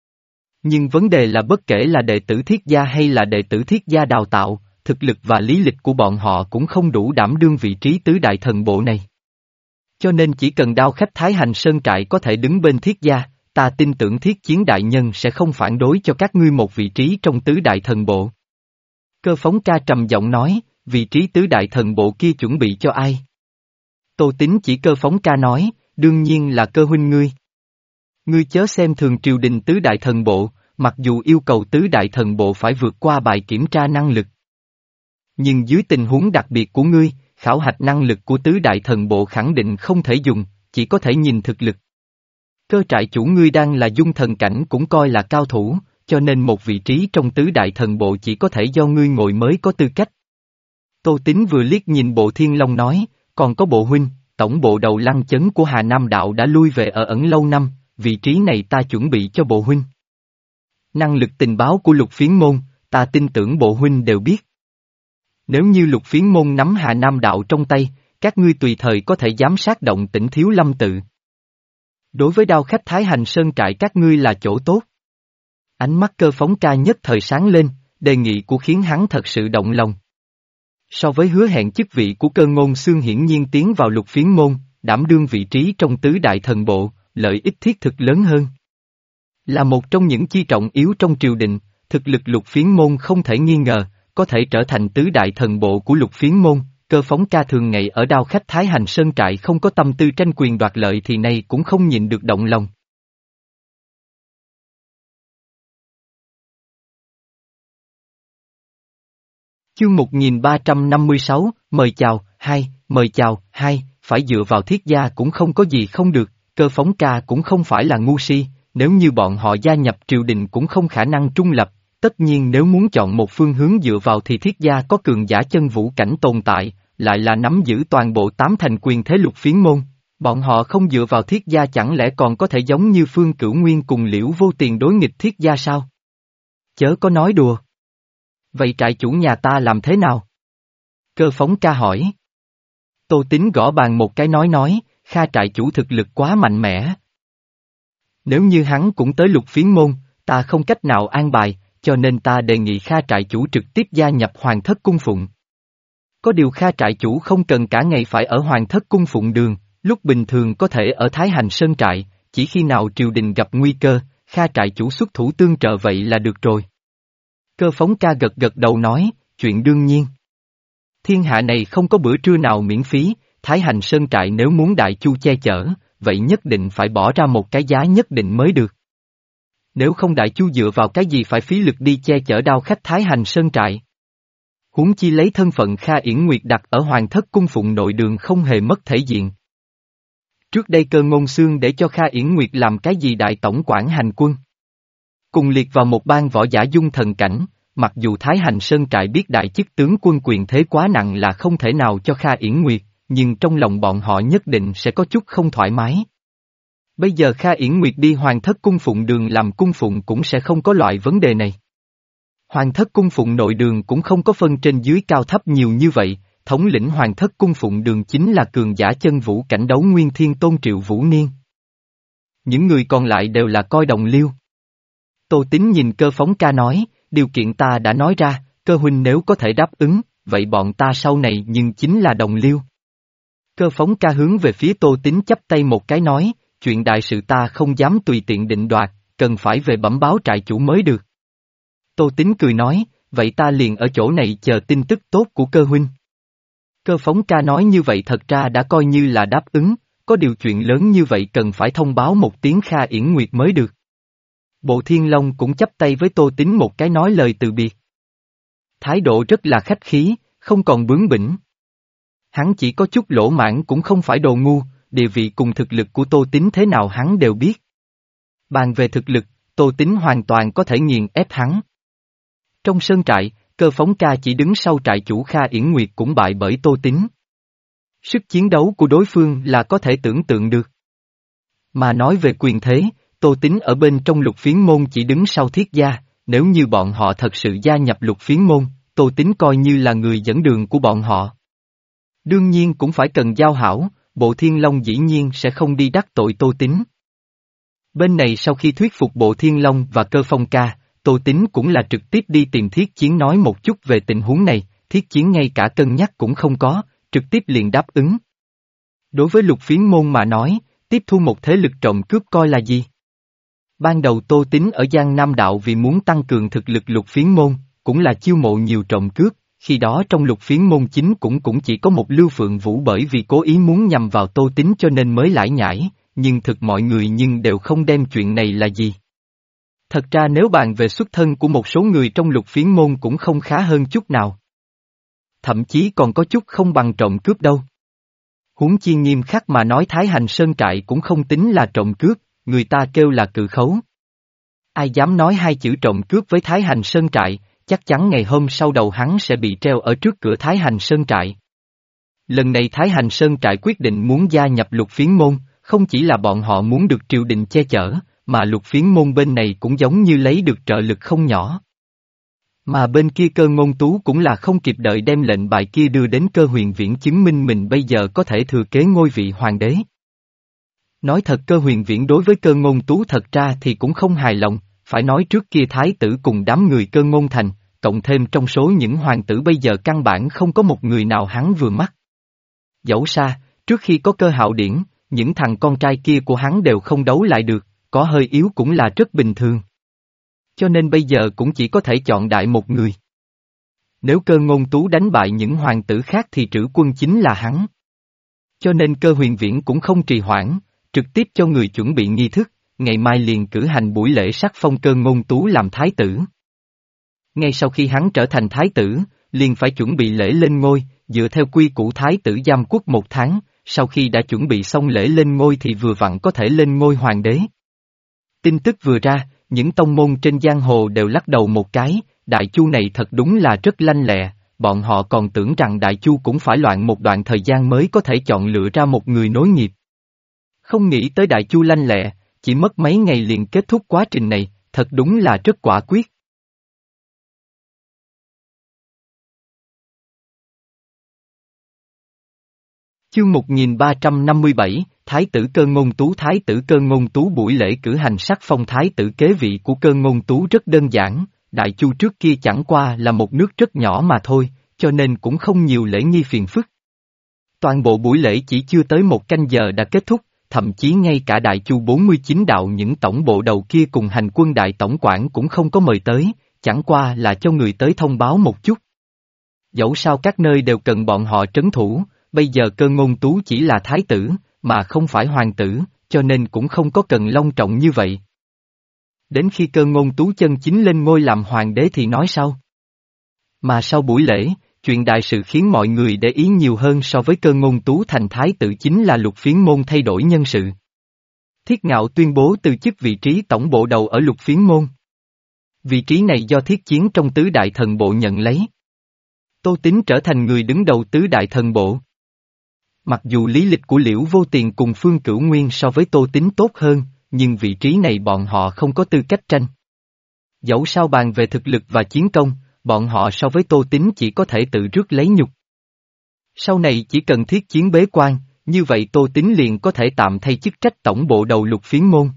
Nhưng vấn đề là bất kể là đệ tử Thiết gia hay là đệ tử Thiết gia đào tạo, thực lực và lý lịch của bọn họ cũng không đủ đảm đương vị trí tứ đại thần bộ này. Cho nên chỉ cần đao khách Thái Hành Sơn Trại có thể đứng bên Thiết gia, ta tin tưởng Thiết Chiến đại nhân sẽ không phản đối cho các ngươi một vị trí trong tứ đại thần bộ. Cơ Phóng ca trầm giọng nói, vị trí tứ đại thần bộ kia chuẩn bị cho ai? Tô Tín chỉ Cơ Phóng ca nói, đương nhiên là Cơ huynh ngươi. Ngươi chớ xem thường triều đình tứ đại thần bộ, mặc dù yêu cầu tứ đại thần bộ phải vượt qua bài kiểm tra năng lực. Nhưng dưới tình huống đặc biệt của ngươi, khảo hạch năng lực của tứ đại thần bộ khẳng định không thể dùng, chỉ có thể nhìn thực lực. Cơ trại chủ ngươi đang là dung thần cảnh cũng coi là cao thủ, cho nên một vị trí trong tứ đại thần bộ chỉ có thể do ngươi ngồi mới có tư cách. Tô Tín vừa liếc nhìn Bộ Thiên Long nói, còn có Bộ huynh, tổng bộ đầu Lăng Chấn của Hà Nam đạo đã lui về ở ẩn lâu năm, vị trí này ta chuẩn bị cho Bộ huynh. Năng lực tình báo của Lục Phiến môn, ta tin tưởng Bộ huynh đều biết. Nếu như Lục Phiến môn nắm Hà Nam đạo trong tay, các ngươi tùy thời có thể giám sát động tĩnh Thiếu Lâm tự. Đối với đao khách Thái Hành Sơn trại các ngươi là chỗ tốt. Ánh mắt Cơ Phóng Ca nhất thời sáng lên, đề nghị của khiến hắn thật sự động lòng. So với hứa hẹn chức vị của Cơ Ngôn Xương hiển nhiên tiến vào Lục Phiến môn, đảm đương vị trí trong tứ đại thần bộ, lợi ích thiết thực lớn hơn. Là một trong những chi trọng yếu trong triều đình, thực lực Lục Phiến môn không thể nghi ngờ, có thể trở thành tứ đại thần bộ của Lục Phiến môn. Cơ Phóng Ca thường ngày ở đao khách Thái Hành Sơn trại không có tâm tư tranh quyền đoạt lợi thì nay cũng không nhịn được động lòng. Chương một nghìn ba trăm năm mươi sáu, mời chào, hai, mời chào, hai, phải dựa vào Thiết gia cũng không có gì không được, Cơ Phóng Ca cũng không phải là ngu si, nếu như bọn họ gia nhập triều đình cũng không khả năng trung lập, tất nhiên nếu muốn chọn một phương hướng dựa vào thì Thiết gia có cường giả chân vũ cảnh tồn tại, lại là nắm giữ toàn bộ tám thành quyền thế Lục Phiến môn, bọn họ không dựa vào Thiết gia chẳng lẽ còn có thể giống như Phương Cửu Nguyên cùng Liễu Vô Tiền đối nghịch Thiết gia sao? Chớ có nói đùa. Vậy trại chủ nhà ta làm thế nào? Cơ Phóng Ca hỏi. Tô Tín gõ bàn một cái nói nói, Kha trại chủ thực lực quá mạnh mẽ. Nếu như hắn cũng tới Lục Phiến môn, ta không cách nào an bài, cho nên ta đề nghị Kha trại chủ trực tiếp gia nhập Hoàng Thất Cung Phụng. Có điều Kha trại chủ không cần cả ngày phải ở Hoàng Thất Cung Phụng đường, lúc bình thường có thể ở Thái Hành Sơn trại, chỉ khi nào triều đình gặp nguy cơ, Kha trại chủ xuất thủ tương trợ vậy là được rồi. Cơ Phóng Ca gật gật đầu nói, chuyện đương nhiên. Thiên hạ này không có bữa trưa nào miễn phí, Thái Hành Sơn trại nếu muốn Đại Chu che chở, vậy nhất định phải bỏ ra một cái giá nhất định mới được. Nếu không Đại Chu dựa vào cái gì phải phí lực đi che chở đao khách Thái Hành Sơn trại. Huống chi lấy thân phận Kha Yển Nguyệt đặt ở Hoàng Thất Cung Phụng nội đường không hề mất thể diện. Trước đây Cơ Ngôn Xương để cho Kha Yển Nguyệt làm cái gì đại tổng quản hành quân. Cùng liệt vào một ban võ giả dung thần cảnh, mặc dù Thái Hành Sơn trại biết đại chức tướng quân quyền thế quá nặng là không thể nào cho Kha Yển Nguyệt, nhưng trong lòng bọn họ nhất định sẽ có chút không thoải mái. Bây giờ Kha Yển Nguyệt đi Hoàng Thất Cung Phụng đường làm cung phụng cũng sẽ không có loại vấn đề này. Hoàng Thất Cung Phụng nội đường cũng không có phân trên dưới cao thấp nhiều như vậy, thống lĩnh Hoàng Thất Cung Phụng đường chính là cường giả chân vũ cảnh đấu Nguyên Thiên Tôn Triệu Vũ Niên. Những người còn lại đều là coi đồng liêu. Tô Tín nhìn Cơ Phóng Ca nói, điều kiện ta đã nói ra, Cơ huynh nếu có thể đáp ứng, vậy bọn ta sau này nhưng chính là đồng liêu. Cơ Phóng Ca hướng về phía Tô Tín chắp tay một cái nói, chuyện đại sự ta không dám tùy tiện định đoạt, cần phải về bẩm báo trại chủ mới được. Tô Tín cười nói, vậy ta liền ở chỗ này chờ tin tức tốt của Cơ huynh. Cơ Phóng Ca nói như vậy thật ra đã coi như là đáp ứng, có điều chuyện lớn như vậy cần phải thông báo một tiếng Kha Yển Nguyệt mới được. Bộ Thiên Long cũng chắp tay với Tô Tín một cái nói lời từ biệt. Thái độ rất là khách khí, không còn bướng bỉnh. Hắn chỉ có chút lỗ mãn cũng không phải đồ ngu, địa vị cùng thực lực của Tô Tín thế nào hắn đều biết. Bàn về thực lực, Tô Tín hoàn toàn có thể nghiền ép hắn. Trong sơn trại, Cơ Phóng Ca chỉ đứng sau trại chủ Kha Yển Nguyệt cũng bại bởi Tô Tín. Sức chiến đấu của đối phương là có thể tưởng tượng được. Mà nói về quyền thế, Tô Tín ở bên trong Lục Phiến môn chỉ đứng sau Thiết gia, nếu như bọn họ thật sự gia nhập Lục Phiến môn, Tô Tín coi như là người dẫn đường của bọn họ. Đương nhiên cũng phải cần giao hảo, Bộ Thiên Long dĩ nhiên sẽ không đi đắc tội Tô Tín. Bên này sau khi thuyết phục Bộ Thiên Long và Cơ Phong Ca, Tô Tín cũng là trực tiếp đi tìm Thiết Chiến nói một chút về tình huống này, Thiết Chiến ngay cả cân nhắc cũng không có, trực tiếp liền đáp ứng. Đối với Lục Phiến môn mà nói, tiếp thu một thế lực trộm cướp coi là gì? Ban đầu Tô Tín ở Giang Nam Đạo vì muốn tăng cường thực lực Lục Phiến môn, cũng là chiêu mộ nhiều trộm cướp, khi đó trong Lục Phiến môn chính cũng cũng chỉ có một Lưu Phượng Vũ bởi vì cố ý muốn nhằm vào Tô Tín cho nên mới lải nhải, nhưng thực mọi người nhưng đều không đem chuyện này là gì. Thật ra nếu bàn về xuất thân của một số người trong Lục Phiến môn cũng không khá hơn chút nào. Thậm chí còn có chút không bằng trộm cướp đâu. Huống chi nghiêm khắc mà nói Thái Hành Sơn Trại cũng không tính là trộm cướp, người ta kêu là cự khấu. Ai dám nói hai chữ trộm cướp với Thái Hành Sơn Trại, chắc chắn ngày hôm sau đầu hắn sẽ bị treo ở trước cửa Thái Hành Sơn Trại. Lần này Thái Hành Sơn Trại quyết định muốn gia nhập Lục Phiến Môn, không chỉ là bọn họ muốn được triều đình che chở, mà Lục Phiến Môn bên này cũng giống như lấy được trợ lực không nhỏ. Mà bên kia Cơ Ngôn Tú cũng là không kịp đợi đem lệnh bài kia đưa đến Cơ Huyền Viễn chứng minh mình bây giờ có thể thừa kế ngôi vị hoàng đế. Nói thật Cơ Huyền Viễn đối với Cơ Ngôn Tú thật ra thì cũng không hài lòng, phải nói trước kia thái tử cùng đám người Cơ Ngôn Thành, cộng thêm trong số những hoàng tử bây giờ căn bản không có một người nào hắn vừa mắt. Dẫu sao, trước khi có Cơ Hạo Điển, những thằng con trai kia của hắn đều không đấu lại được, có hơi yếu cũng là rất bình thường. Cho nên bây giờ cũng chỉ có thể chọn đại một người. Nếu Cơ Ngôn Tú đánh bại những hoàng tử khác thì trữ quân chính là hắn. Cho nên Cơ Huyền Viễn cũng không trì hoãn, trực tiếp cho người chuẩn bị nghi thức, ngày mai liền cử hành buổi lễ sắc phong Cơ Ngôn Tú làm thái tử. Ngay sau khi hắn trở thành thái tử, liền phải chuẩn bị lễ lên ngôi, dựa theo quy củ thái tử giam quốc một tháng, sau khi đã chuẩn bị xong lễ lên ngôi thì vừa vặn có thể lên ngôi hoàng đế. Tin tức vừa ra, những tông môn trên giang hồ đều lắc đầu một cái, Đại Chu này thật đúng là rất lanh lẹ, bọn họ còn tưởng rằng Đại Chu cũng phải loạn một đoạn thời gian mới có thể chọn lựa ra một người nối nghiệp. Không nghĩ tới Đại Chu lanh lẹ, chỉ mất mấy ngày liền kết thúc quá trình này, thật đúng là rất quả quyết. Chương một nghìn ba trăm năm mươi bảy, Thái tử Cơ Ngôn Tú Thái tử Cơ Ngôn Tú buổi lễ cử hành sắc phong thái tử kế vị của Cơ Ngôn Tú rất đơn giản, Đại Chu trước kia chẳng qua là một nước rất nhỏ mà thôi, cho nên cũng không nhiều lễ nghi phiền phức. Toàn bộ buổi lễ chỉ chưa tới một canh giờ đã kết thúc, thậm chí ngay cả Đại Chu bốn mươi chín đạo những tổng bộ đầu kia cùng hành quân đại tổng quản cũng không có mời tới, chẳng qua là cho người tới thông báo một chút. Dẫu sao các nơi đều cần bọn họ trấn thủ, bây giờ Cơ Ngôn Tú chỉ là thái tử, mà không phải hoàng tử, cho nên cũng không có cần long trọng như vậy. Đến khi Cơ Ngôn Tú chân chính lên ngôi làm hoàng đế thì nói sau. Mà sau buổi lễ, chuyện đại sự khiến mọi người để ý nhiều hơn so với Cơ Ngôn Tú thành thái tử chính là Lục Phiến Môn thay đổi nhân sự. Thiết Ngạo tuyên bố từ chức vị trí tổng bộ đầu ở Lục Phiến Môn. Vị trí này do Thiết Chiến trong tứ đại thần bộ nhận lấy. Tô Tín trở thành người đứng đầu tứ đại thần bộ. Mặc dù lý lịch của Liễu Vô Tiền cùng Phương Cửu Nguyên so với Tô Tín tốt hơn, nhưng vị trí này bọn họ không có tư cách tranh. Dẫu sao bàn về thực lực và chiến công, bọn họ so với Tô Tín chỉ có thể tự rước lấy nhục. Sau này chỉ cần Thiết Chiến bế quan, như vậy Tô Tín liền có thể tạm thay chức trách tổng bộ đầu Lục Phiến Môn.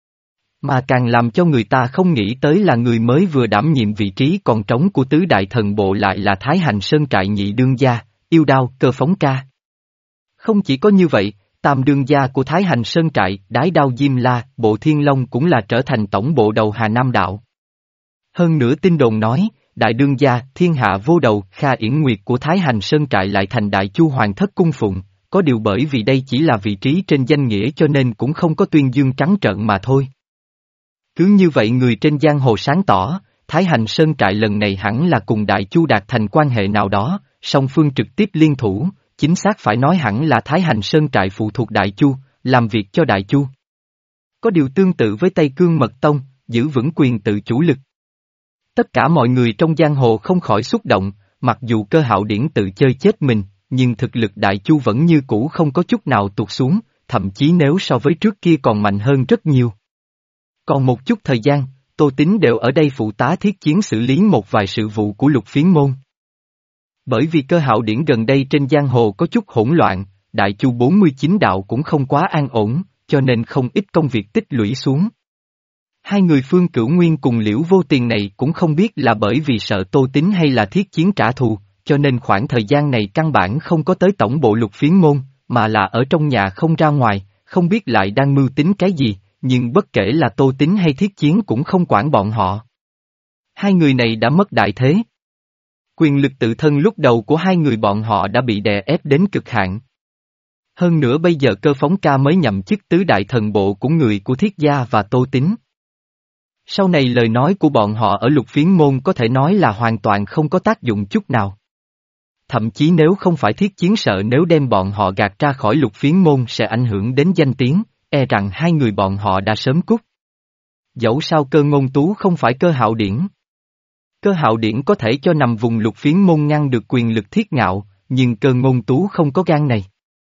Mà càng làm cho người ta không nghĩ tới là người mới vừa đảm nhiệm vị trí còn trống của tứ đại thần bộ lại là Thái Hành Sơn Trại nhị đương gia, Yêu Đao, Cơ Phóng Ca. Không chỉ có như vậy, tam đương gia của Thái Hành Sơn Trại, Đái Đao Diêm La, Bộ Thiên Long cũng là trở thành tổng bộ đầu Hà Nam Đạo. Hơn nữa tin đồn nói, đại đương gia, thiên hạ vô đầu, Kha Yển Nguyệt của Thái Hành Sơn Trại lại thành Đại Chu Hoàng thất cung phụng, có điều bởi vì đây chỉ là vị trí trên danh nghĩa cho nên cũng không có tuyên dương trắng trợn mà thôi. Cứ như vậy người trên giang hồ sáng tỏ, Thái Hành Sơn Trại lần này hẳn là cùng Đại Chu đạt thành quan hệ nào đó, song phương trực tiếp liên thủ, chính xác phải nói hẳn là Thái Hành Sơn Trại phụ thuộc Đại Chu, làm việc cho Đại Chu. Có điều tương tự với Tây Cương Mật Tông, giữ vững quyền tự chủ lực. Tất cả mọi người trong giang hồ không khỏi xúc động, mặc dù Cơ Hạo Điển tự chơi chết mình, nhưng thực lực Đại Chu vẫn như cũ không có chút nào tụt xuống, thậm chí nếu so với trước kia còn mạnh hơn rất nhiều. Còn một chút thời gian, Tô Tín đều ở đây phụ tá Thiết Chiến xử lý một vài sự vụ của Lục Phiến Môn. Bởi vì Cơ Hạo Điển gần đây trên giang hồ có chút hỗn loạn, Đại Chu bốn mươi chín đạo cũng không quá an ổn, cho nên không ít công việc tích lũy xuống. Hai người Phương Cửu Nguyên cùng Liễu Vô Tiền này cũng không biết là bởi vì sợ Tô Tín hay là Thiết Chiến trả thù, cho nên khoảng thời gian này căn bản không có tới tổng bộ Lục Phiến Môn, mà là ở trong nhà không ra ngoài, không biết lại đang mưu tính cái gì, nhưng bất kể là Tô Tín hay Thiết Chiến cũng không quản bọn họ. Hai người này đã mất đại thế. Quyền lực tự thân lúc đầu của hai người bọn họ đã bị đè ép đến cực hạn. Hơn nữa bây giờ Cơ Phóng Ca mới nhậm chức tứ đại thần bộ của người của Thiết Gia và Tô Tín. Sau này lời nói của bọn họ ở Lục Phiến Môn có thể nói là hoàn toàn không có tác dụng chút nào. Thậm chí nếu không phải Thiết Chiến sợ nếu đem bọn họ gạt ra khỏi Lục Phiến môn sẽ ảnh hưởng đến danh tiếng, e rằng hai người bọn họ đã sớm cút. Dẫu sao Cơ Ngôn Tú không phải Cơ Hạo Điển. Cơ Hạo Điển có thể cho nằm vùng Lục Phiến môn ngăn được quyền lực Thiết Ngạo, nhưng Cơ Ngôn Tú không có gan này.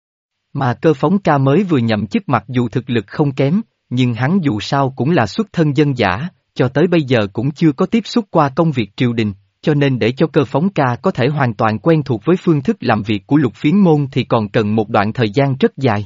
Mà Cơ Phóng Ca mới vừa nhậm chức mặc dù thực lực không kém, nhưng hắn dù sao cũng là xuất thân dân giả, cho tới bây giờ cũng chưa có tiếp xúc qua công việc triều đình, cho nên để cho Cơ Phóng Ca có thể hoàn toàn quen thuộc với phương thức làm việc của Lục Phiến môn thì còn cần một đoạn thời gian rất dài.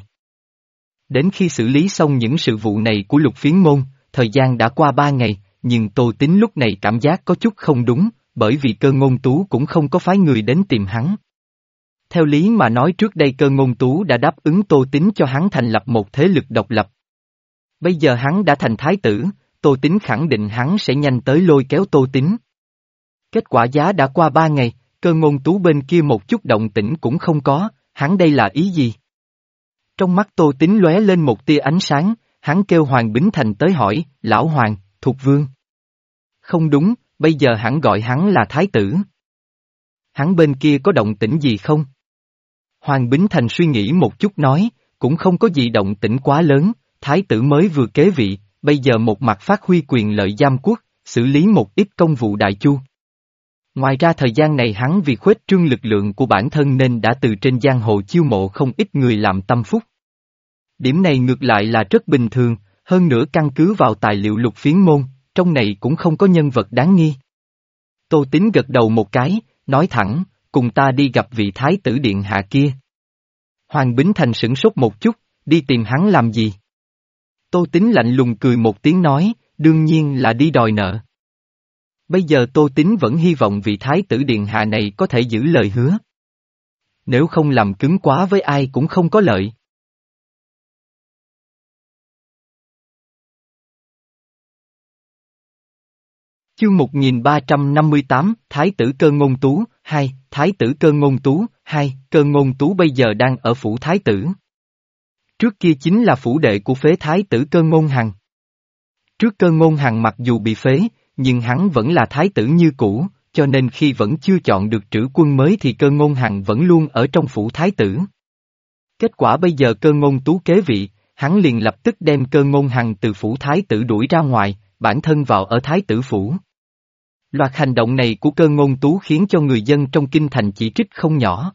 Đến khi xử lý xong những sự vụ này của Lục Phiến môn, thời gian đã qua ba ngày, nhưng Tô Tín lúc này cảm giác có chút không đúng, bởi vì Cơ Ngôn Tú cũng không có phái người đến tìm hắn. Theo lý mà nói trước đây Cơ Ngôn Tú đã đáp ứng Tô Tín cho hắn thành lập một thế lực độc lập. Bây giờ hắn đã thành thái tử, Tô Tín khẳng định hắn sẽ nhanh tới lôi kéo Tô Tín. Kết quả giá đã qua ba ngày, Cơ Ngôn Tú bên kia một chút động tĩnh cũng không có, hắn đây là ý gì? Trong mắt Tô Tín lóe lên một tia ánh sáng, hắn kêu Hoàng Bính Thành tới hỏi, Lão Hoàng, Thục Vương. Không đúng, bây giờ hắn gọi hắn là thái tử. Hắn bên kia có động tĩnh gì không? Hoàng Bính Thành suy nghĩ một chút nói, cũng không có gì động tĩnh quá lớn, thái tử mới vừa kế vị, bây giờ một mặt phát huy quyền lợi giam quốc, xử lý một ít công vụ đại chu. Ngoài ra thời gian này hắn vì khuếch trương lực lượng của bản thân nên đã từ trên giang hồ chiêu mộ không ít người làm tâm phúc. Điểm này ngược lại là rất bình thường, hơn nữa căn cứ vào tài liệu Lục Phiến môn, trong này cũng không có nhân vật đáng nghi. Tô Tín gật đầu một cái, nói thẳng, cùng ta đi gặp vị thái tử điện hạ kia. Hoàng Bính Thành sửng sốt một chút, đi tìm hắn làm gì? Tô Tín lạnh lùng cười một tiếng nói, đương nhiên là đi đòi nợ. Bây giờ Tô Tín vẫn hy vọng vị thái tử điện hạ này có thể giữ lời hứa. Nếu không làm cứng quá với ai cũng không có lợi. Chương một nghìn ba trăm năm mươi tám, Thái tử Cơ Ngôn Tú, hai, Thái tử Cơ Ngôn Tú, hai, Cơ Ngôn Tú bây giờ đang ở phủ Thái tử. Trước kia chính là phủ đệ của phế Thái tử Cơ Ngôn Hằng. Trước Cơ Ngôn Hằng mặc dù bị phế, nhưng hắn vẫn là Thái tử như cũ, cho nên khi vẫn chưa chọn được trữ quân mới thì Cơ Ngôn Hằng vẫn luôn ở trong phủ Thái tử. Kết quả bây giờ Cơ Ngôn Tú kế vị, hắn liền lập tức đem Cơ Ngôn Hằng từ phủ Thái tử đuổi ra ngoài, bản thân vào ở Thái tử phủ. Loạt hành động này của Cơ Ngôn Tú khiến cho người dân trong kinh thành chỉ trích không nhỏ.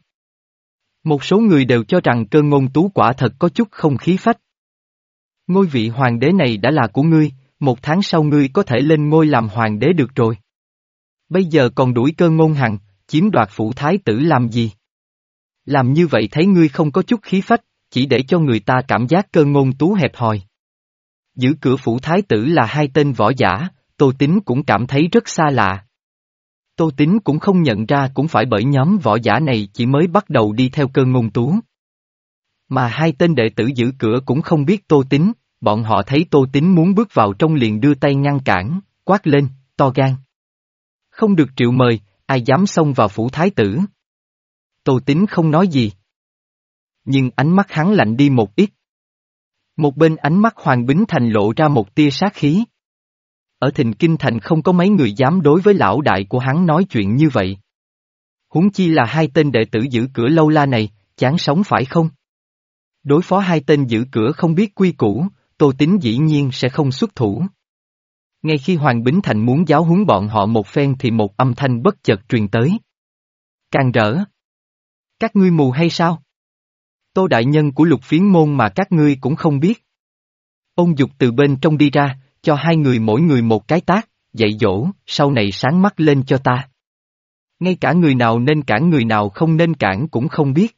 Một số người đều cho rằng Cơ Ngôn Tú quả thật có chút không khí phách. Ngôi vị hoàng đế này đã là của ngươi, một tháng sau ngươi có thể lên ngôi làm hoàng đế được rồi. Bây giờ còn đuổi Cơ Ngôn Hằng, chiếm đoạt phủ Thái tử làm gì? Làm như vậy thấy ngươi không có chút khí phách, chỉ để cho người ta cảm giác Cơ Ngôn Tú hẹp hòi. Giữ cửa phủ Thái tử là hai tên võ giả, Tô Tín cũng cảm thấy rất xa lạ. Tô Tín cũng không nhận ra cũng phải bởi nhóm võ giả này chỉ mới bắt đầu đi theo Cơ Ngôn Tú. Mà hai tên đệ tử giữ cửa cũng không biết Tô Tín, bọn họ thấy Tô Tín muốn bước vào trong liền đưa tay ngăn cản, quát lên, to gan. Không được triệu mời, ai dám xông vào phủ Thái tử. Tô Tín không nói gì. Nhưng ánh mắt hắn lạnh đi một ít. Một bên ánh mắt Hoàng Bính Thành lộ ra một tia sát khí. Ở Thịnh Kinh Thành không có mấy người dám đối với lão đại của hắn nói chuyện như vậy. Huống chi là hai tên đệ tử giữ cửa lâu la này, chán sống phải không? Đối phó hai tên giữ cửa không biết quy củ, Tô Tín dĩ nhiên sẽ không xuất thủ. Ngay khi Hoàng Bính Thành muốn giáo huấn bọn họ một phen thì một âm thanh bất chợt truyền tới. Càng rỡ. Các ngươi mù hay sao? Tô đại nhân của Lục Phiến môn mà các ngươi cũng không biết. Ôn Dục từ bên trong đi ra, cho hai người mỗi người một cái tát, dạy dỗ, sau này sáng mắt lên cho ta. Ngay cả người nào nên cản người nào không nên cản cũng không biết.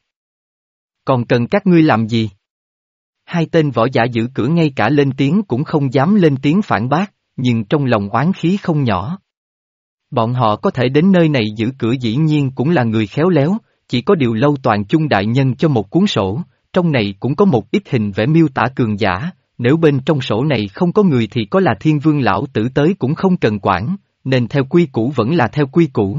Còn cần các ngươi làm gì? Hai tên võ giả giữ cửa ngay cả lên tiếng cũng không dám lên tiếng phản bác, nhưng trong lòng oán khí không nhỏ. Bọn họ có thể đến nơi này giữ cửa dĩ nhiên cũng là người khéo léo, chỉ có điều Lâu Toàn Chung đại nhân cho một cuốn sổ, trong này cũng có một ít hình vẽ miêu tả cường giả, nếu bên trong sổ này không có người thì có là Thiên Vương lão tử tới cũng không cần quản, nên theo quy củ vẫn là theo quy củ.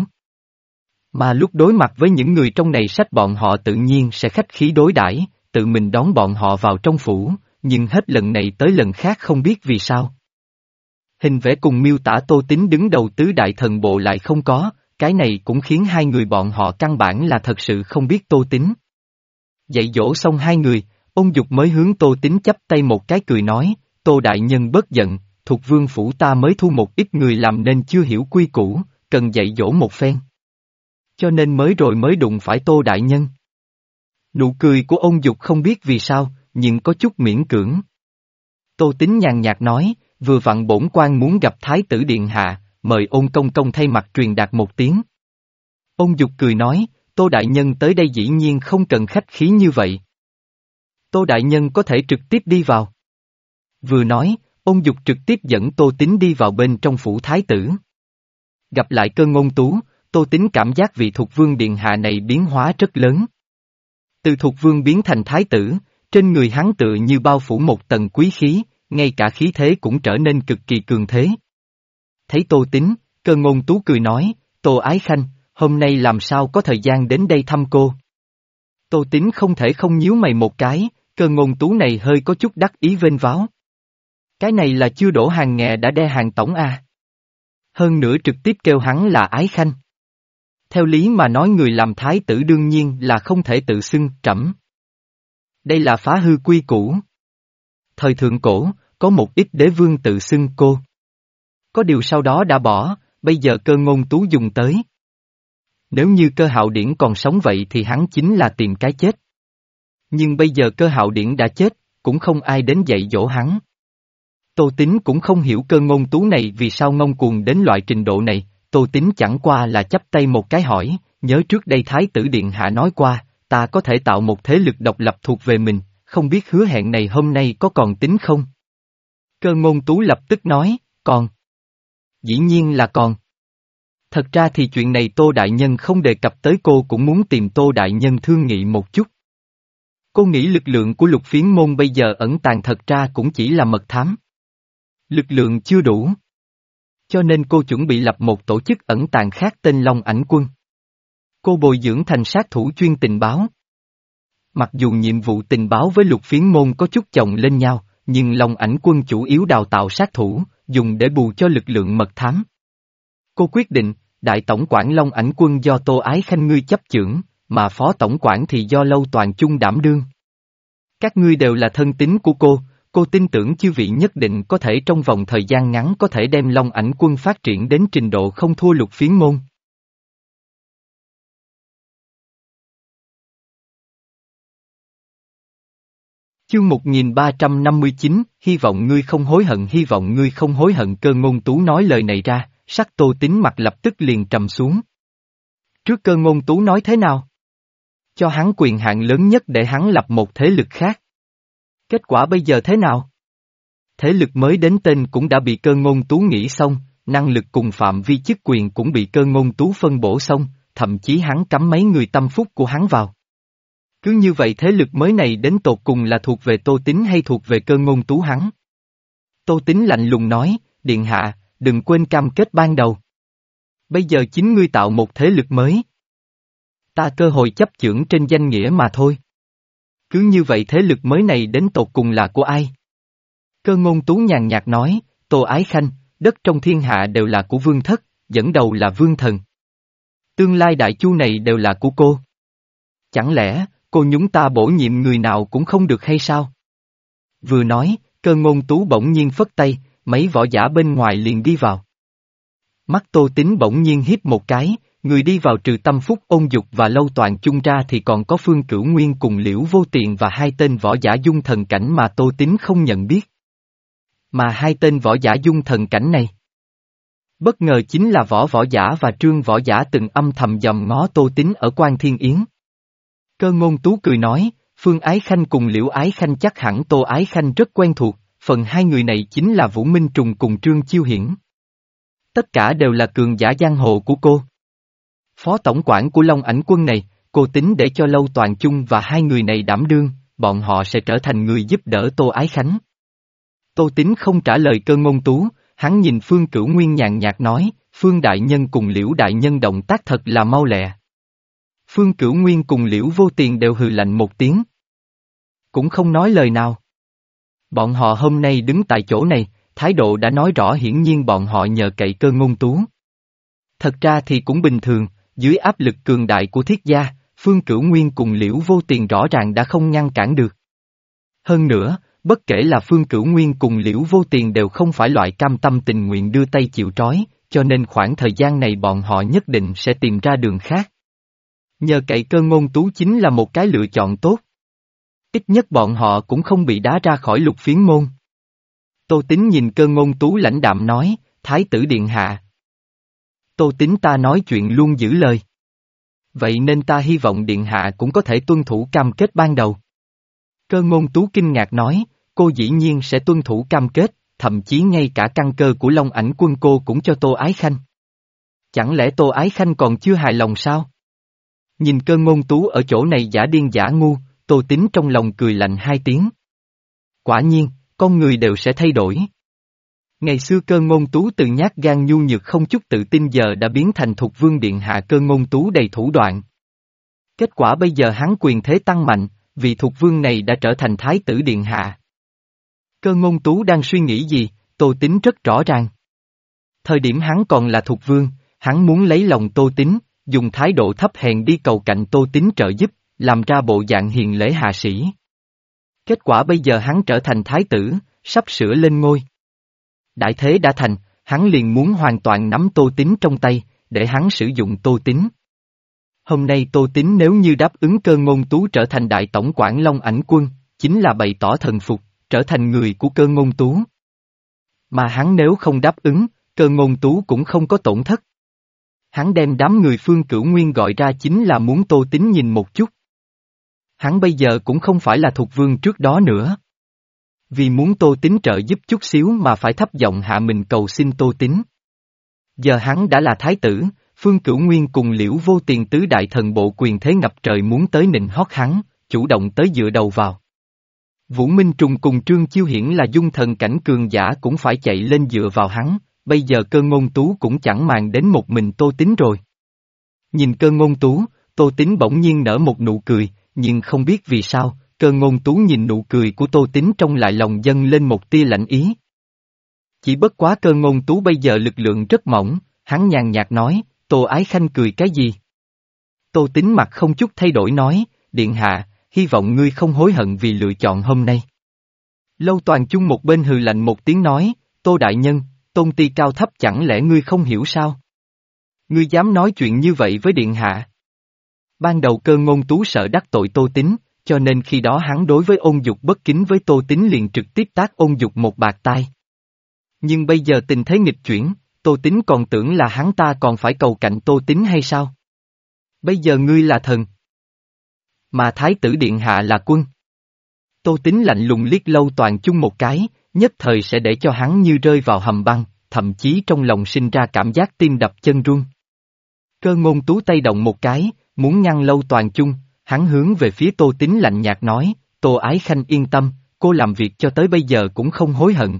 Mà lúc đối mặt với những người trong này sách bọn họ tự nhiên sẽ khách khí đối đãi, tự mình đón bọn họ vào trong phủ, nhưng hết lần này tới lần khác không biết vì sao. Hình vẽ cùng miêu tả Tô Tín đứng đầu tứ đại thần bộ lại không có, cái này cũng khiến hai người bọn họ căn bản là thật sự không biết Tô Tín. Dạy dỗ xong hai người, ôn dục mới hướng Tô Tín chắp tay một cái cười nói, Tô đại nhân bớt giận, thuộc vương phủ ta mới thu một ít người làm nên chưa hiểu quy củ, cần dạy dỗ một phen. Cho nên mới rồi mới đụng phải Tô đại nhân. Nụ cười của ôn dục không biết vì sao, nhưng có chút miễn cưỡng. Tô Tín nhàn nhạt nói, vừa vặn bổn quan muốn gặp Thái tử Điện Hạ, mời ôn công công thay mặt truyền đạt một tiếng. Ôn dục cười nói, Tô đại nhân tới đây dĩ nhiên không cần khách khí như vậy. Tô đại nhân có thể trực tiếp đi vào. Vừa nói, ôn dục trực tiếp dẫn Tô Tín đi vào bên trong phủ Thái tử. Gặp lại Cơ Ngôn Tú, Tô Tín cảm giác vị thuộc vương điện hạ này biến hóa rất lớn. Từ thuộc vương biến thành thái tử, trên người hắn tựa như bao phủ một tầng quý khí, ngay cả khí thế cũng trở nên cực kỳ cường thế. Thấy Tô Tín, Cơ Ngôn Tú cười nói, Tô Ái Khanh, hôm nay làm sao có thời gian đến đây thăm cô? Tô Tín không thể không nhíu mày một cái, Cơ Ngôn Tú này hơi có chút đắc ý vênh váo. Cái này là chưa đổ hàng nghè đã đe hàng tổng à. Hơn nữa trực tiếp kêu hắn là Ái Khanh. Theo lý mà nói người làm thái tử đương nhiên là không thể tự xưng trẫm. Đây là phá hư quy củ. Thời thượng cổ, có một ít đế vương tự xưng cô. Có điều sau đó đã bỏ, bây giờ Cơ Ngôn Tú dùng tới. Nếu như Cơ Hạo Điển còn sống vậy thì hắn chính là tìm cái chết. Nhưng bây giờ Cơ Hạo Điển đã chết, cũng không ai đến dạy dỗ hắn. Tô Tín cũng không hiểu Cơ Ngôn Tú này vì sao ngông cuồng đến loại trình độ này, Tô Tín chẳng qua là chắp tay một cái hỏi, nhớ trước đây Thái tử Điện Hạ nói qua, ta có thể tạo một thế lực độc lập thuộc về mình, không biết hứa hẹn này hôm nay có còn tính không? Cơ Ngôn Tú lập tức nói, còn. Dĩ nhiên là còn. Thật ra thì chuyện này Tô Đại Nhân không đề cập tới, cô cũng muốn tìm Tô Đại Nhân thương nghị một chút. Cô nghĩ lực lượng của Lục Phiến Môn bây giờ ẩn tàng thật ra cũng chỉ là mật thám. Lực lượng chưa đủ. Cho nên cô chuẩn bị lập một tổ chức ẩn tàng khác tên Long Ảnh Quân. Cô bồi dưỡng thành sát thủ chuyên tình báo. Mặc dù nhiệm vụ tình báo với Lục Phiến Môn có chút chồng lên nhau, nhưng Long Ảnh Quân chủ yếu đào tạo sát thủ, dùng để bù cho lực lượng mật thám. Cô quyết định, Đại Tổng quản Long Ảnh Quân do Tô Ái Khanh ngươi chấp chưởng, mà Phó Tổng quản thì do Lâu Toàn Chung đảm đương. Các ngươi đều là thân tín của cô, cô tin tưởng chư vị nhất định có thể trong vòng thời gian ngắn có thể đem Long Ảnh Quân phát triển đến trình độ không thua Lục Phiến Môn. Chương một nghìn ba trăm năm mươi chín, hy vọng ngươi không hối hận, hy vọng ngươi không hối hận. Cơ Ngôn Tú nói lời này ra, sắc Tô Tín mặt lập tức liền trầm xuống. Trước Cơ Ngôn Tú nói thế nào? Cho hắn quyền hạn lớn nhất để hắn lập một thế lực khác. Kết quả bây giờ thế nào? Thế lực mới đến tên cũng đã bị Cơ Ngôn Tú nghĩ xong, năng lực cùng phạm vi chức quyền cũng bị Cơ Ngôn Tú phân bổ xong, thậm chí hắn cắm mấy người tâm phúc của hắn vào. Cứ như vậy thế lực mới này đến tột cùng là thuộc về Tô Tín hay thuộc về Cơ Ngôn Tú hắn? Tô Tín lạnh lùng nói, Điện Hạ, đừng quên cam kết ban đầu. Bây giờ chính ngươi tạo một thế lực mới. Ta cơ hội chấp chưởng trên danh nghĩa mà thôi. Cứ như vậy thế lực mới này đến tột cùng là của ai? Cơ Ngôn Tú nhàn nhạt nói, Tô Ái Khanh, đất trong thiên hạ đều là của Vương Thất, dẫn đầu là Vương Thần. Tương lai đại chu này đều là của cô. Chẳng lẽ, cô nhúng ta bổ nhiệm người nào cũng không được hay sao? Vừa nói, Cơ Ngôn Tú bỗng nhiên phất tay, mấy võ giả bên ngoài liền đi vào. Mắt Tô Tín bỗng nhiên híp một cái, người đi vào trừ Tâm Phúc Ôn Dục và Lâu Toàn Chung ra thì còn có Phương Cửu Nguyên cùng Liễu Vô Tiền và hai tên võ giả dung thần cảnh mà Tô Tín không nhận biết. Mà hai tên võ giả dung thần cảnh này, bất ngờ chính là Võ Võ Giả và Trương Võ Giả từng âm thầm dòm ngó Tô Tín ở Quan Thiên Yến. Cơ Ngôn Tú cười nói, Phương Ái Khanh cùng Liễu Ái Khanh chắc hẳn Tô Ái Khanh rất quen thuộc, phần hai người này chính là Vũ Minh Trùng cùng Trương Chiêu Hiển. Tất cả đều là cường giả giang hồ của cô. Phó tổng quản của Long Ảnh Quân này, cô tính để cho Lâu Toàn Chung và hai người này đảm đương, bọn họ sẽ trở thành người giúp đỡ Tô Ái Khánh. Tô Tín không trả lời Cơ Ngôn Tú, hắn nhìn Phương Cửu Nguyên nhàn nhạt nói, Phương Đại Nhân cùng Liễu Đại Nhân động tác thật là mau lẹ. Phương Cửu Nguyên cùng Liễu Vô Tiền đều hừ lạnh một tiếng. Cũng không nói lời nào. Bọn họ hôm nay đứng tại chỗ này, thái độ đã nói rõ, hiển nhiên bọn họ nhờ cậy Cơ Ngôn Tú. Thật ra thì cũng bình thường, dưới áp lực cường đại của Thiết gia, Phương Cửu Nguyên cùng Liễu Vô Tiền rõ ràng đã không ngăn cản được. Hơn nữa, bất kể là Phương Cửu Nguyên cùng Liễu Vô Tiền đều không phải loại cam tâm tình nguyện đưa tay chịu trói, cho nên khoảng thời gian này bọn họ nhất định sẽ tìm ra đường khác. Nhờ cậy Cơ Ngôn Tú chính là một cái lựa chọn tốt. Ít nhất bọn họ cũng không bị đá ra khỏi Lục Phiến môn. Tô Tín nhìn Cơ Ngôn Tú lãnh đạm nói, Thái tử điện hạ. Tô Tín ta nói chuyện luôn giữ lời. Vậy nên ta hy vọng điện hạ cũng có thể tuân thủ cam kết ban đầu. Cơ Ngôn Tú kinh ngạc nói, cô dĩ nhiên sẽ tuân thủ cam kết, thậm chí ngay cả căn cơ của Long Ảnh Quân cô cũng cho Tô Ái Khanh. Chẳng lẽ Tô Ái Khanh còn chưa hài lòng sao? Nhìn Cơ Ngôn Tú ở chỗ này giả điên giả ngu, Tô Tín trong lòng cười lạnh hai tiếng. Quả nhiên, con người đều sẽ thay đổi. Ngày xưa Cơ Ngôn Tú từ nhát gan nhu nhược không chút tự tin giờ đã biến thành Thục Vương điện hạ Cơ Ngôn Tú đầy thủ đoạn. Kết quả bây giờ hắn quyền thế tăng mạnh, vị Thục Vương này đã trở thành Thái tử điện hạ. Cơ Ngôn Tú đang suy nghĩ gì, Tô Tín rất rõ ràng. Thời điểm hắn còn là Thục Vương, hắn muốn lấy lòng Tô Tín, dùng thái độ thấp hèn đi cầu cạnh Tô Tín trợ giúp, làm ra bộ dạng hiền lễ hạ sĩ. Kết quả bây giờ hắn trở thành thái tử, sắp sửa lên ngôi. Đại thế đã thành, hắn liền muốn hoàn toàn nắm Tô Tín trong tay, để hắn sử dụng Tô Tín. Hôm nay Tô Tín nếu như đáp ứng Cơ Ngôn Tú trở thành đại tổng quản Long Ảnh Quân, chính là bày tỏ thần phục, trở thành người của Cơ Ngôn Tú. Mà hắn nếu không đáp ứng, Cơ Ngôn Tú cũng không có tổn thất. Hắn đem đám người Phương Cửu Nguyên gọi ra chính là muốn Tô Tín nhìn một chút. Hắn bây giờ cũng không phải là Thục Vương trước đó nữa. Vì muốn Tô Tín trợ giúp chút xíu mà phải thấp giọng hạ mình cầu xin Tô Tín. Giờ hắn đã là thái tử, Phương Cửu Nguyên cùng Liễu Vô Tiền tứ đại thần bộ quyền thế ngập trời muốn tới nịnh hót hắn, chủ động tới dựa đầu vào. Vũ Minh Trùng cùng Trương Chiêu Hiển là dung thần cảnh cường giả cũng phải chạy lên dựa vào hắn, bây giờ Cơ Ngôn Tú cũng chẳng màng đến một mình Tô Tín rồi. Nhìn Cơ Ngôn Tú, Tô Tín bỗng nhiên nở một nụ cười, nhưng không biết vì sao, Cơ Ngôn Tú nhìn nụ cười của Tô Tín trong lại lòng dâng lên một tia lạnh ý. Chỉ bất quá Cơ Ngôn Tú bây giờ lực lượng rất mỏng, hắn nhàn nhạt nói, Tô Ái Khanh cười cái gì? Tô Tín mặt không chút thay đổi nói, điện hạ, hy vọng ngươi không hối hận vì lựa chọn hôm nay. Lâu Toàn Chung một bên hừ lạnh một tiếng nói, Tô Đại Nhân, tôn ti cao thấp chẳng lẽ ngươi không hiểu sao? Ngươi dám nói chuyện như vậy với điện hạ? Ban đầu Cơ Ngôn Tú sợ đắc tội Tô Tín, cho nên khi đó hắn đối với Ôn Dục bất kính với Tô Tín liền trực tiếp tác Ôn Dục một bạt tai. Nhưng bây giờ tình thế nghịch chuyển, Tô Tín còn tưởng là hắn ta còn phải cầu cạnh Tô Tín hay sao? Bây giờ ngươi là thần. Mà Thái tử điện hạ là quân. Tô Tín lạnh lùng liếc Lâu Toàn Chung một cái, nhất thời sẽ để cho hắn như rơi vào hầm băng, thậm chí trong lòng sinh ra cảm giác tim đập chân run. Cơ Ngôn Tú tay động một cái, muốn ngăn Lâu Toàn Chung, hắn hướng về phía Tô Tín lạnh nhạt nói, Tô Ái Khanh yên tâm, cô làm việc cho tới bây giờ cũng không hối hận.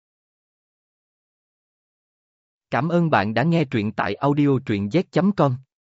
Cảm ơn bạn đã nghe truyện tại audio truyện z chấm com.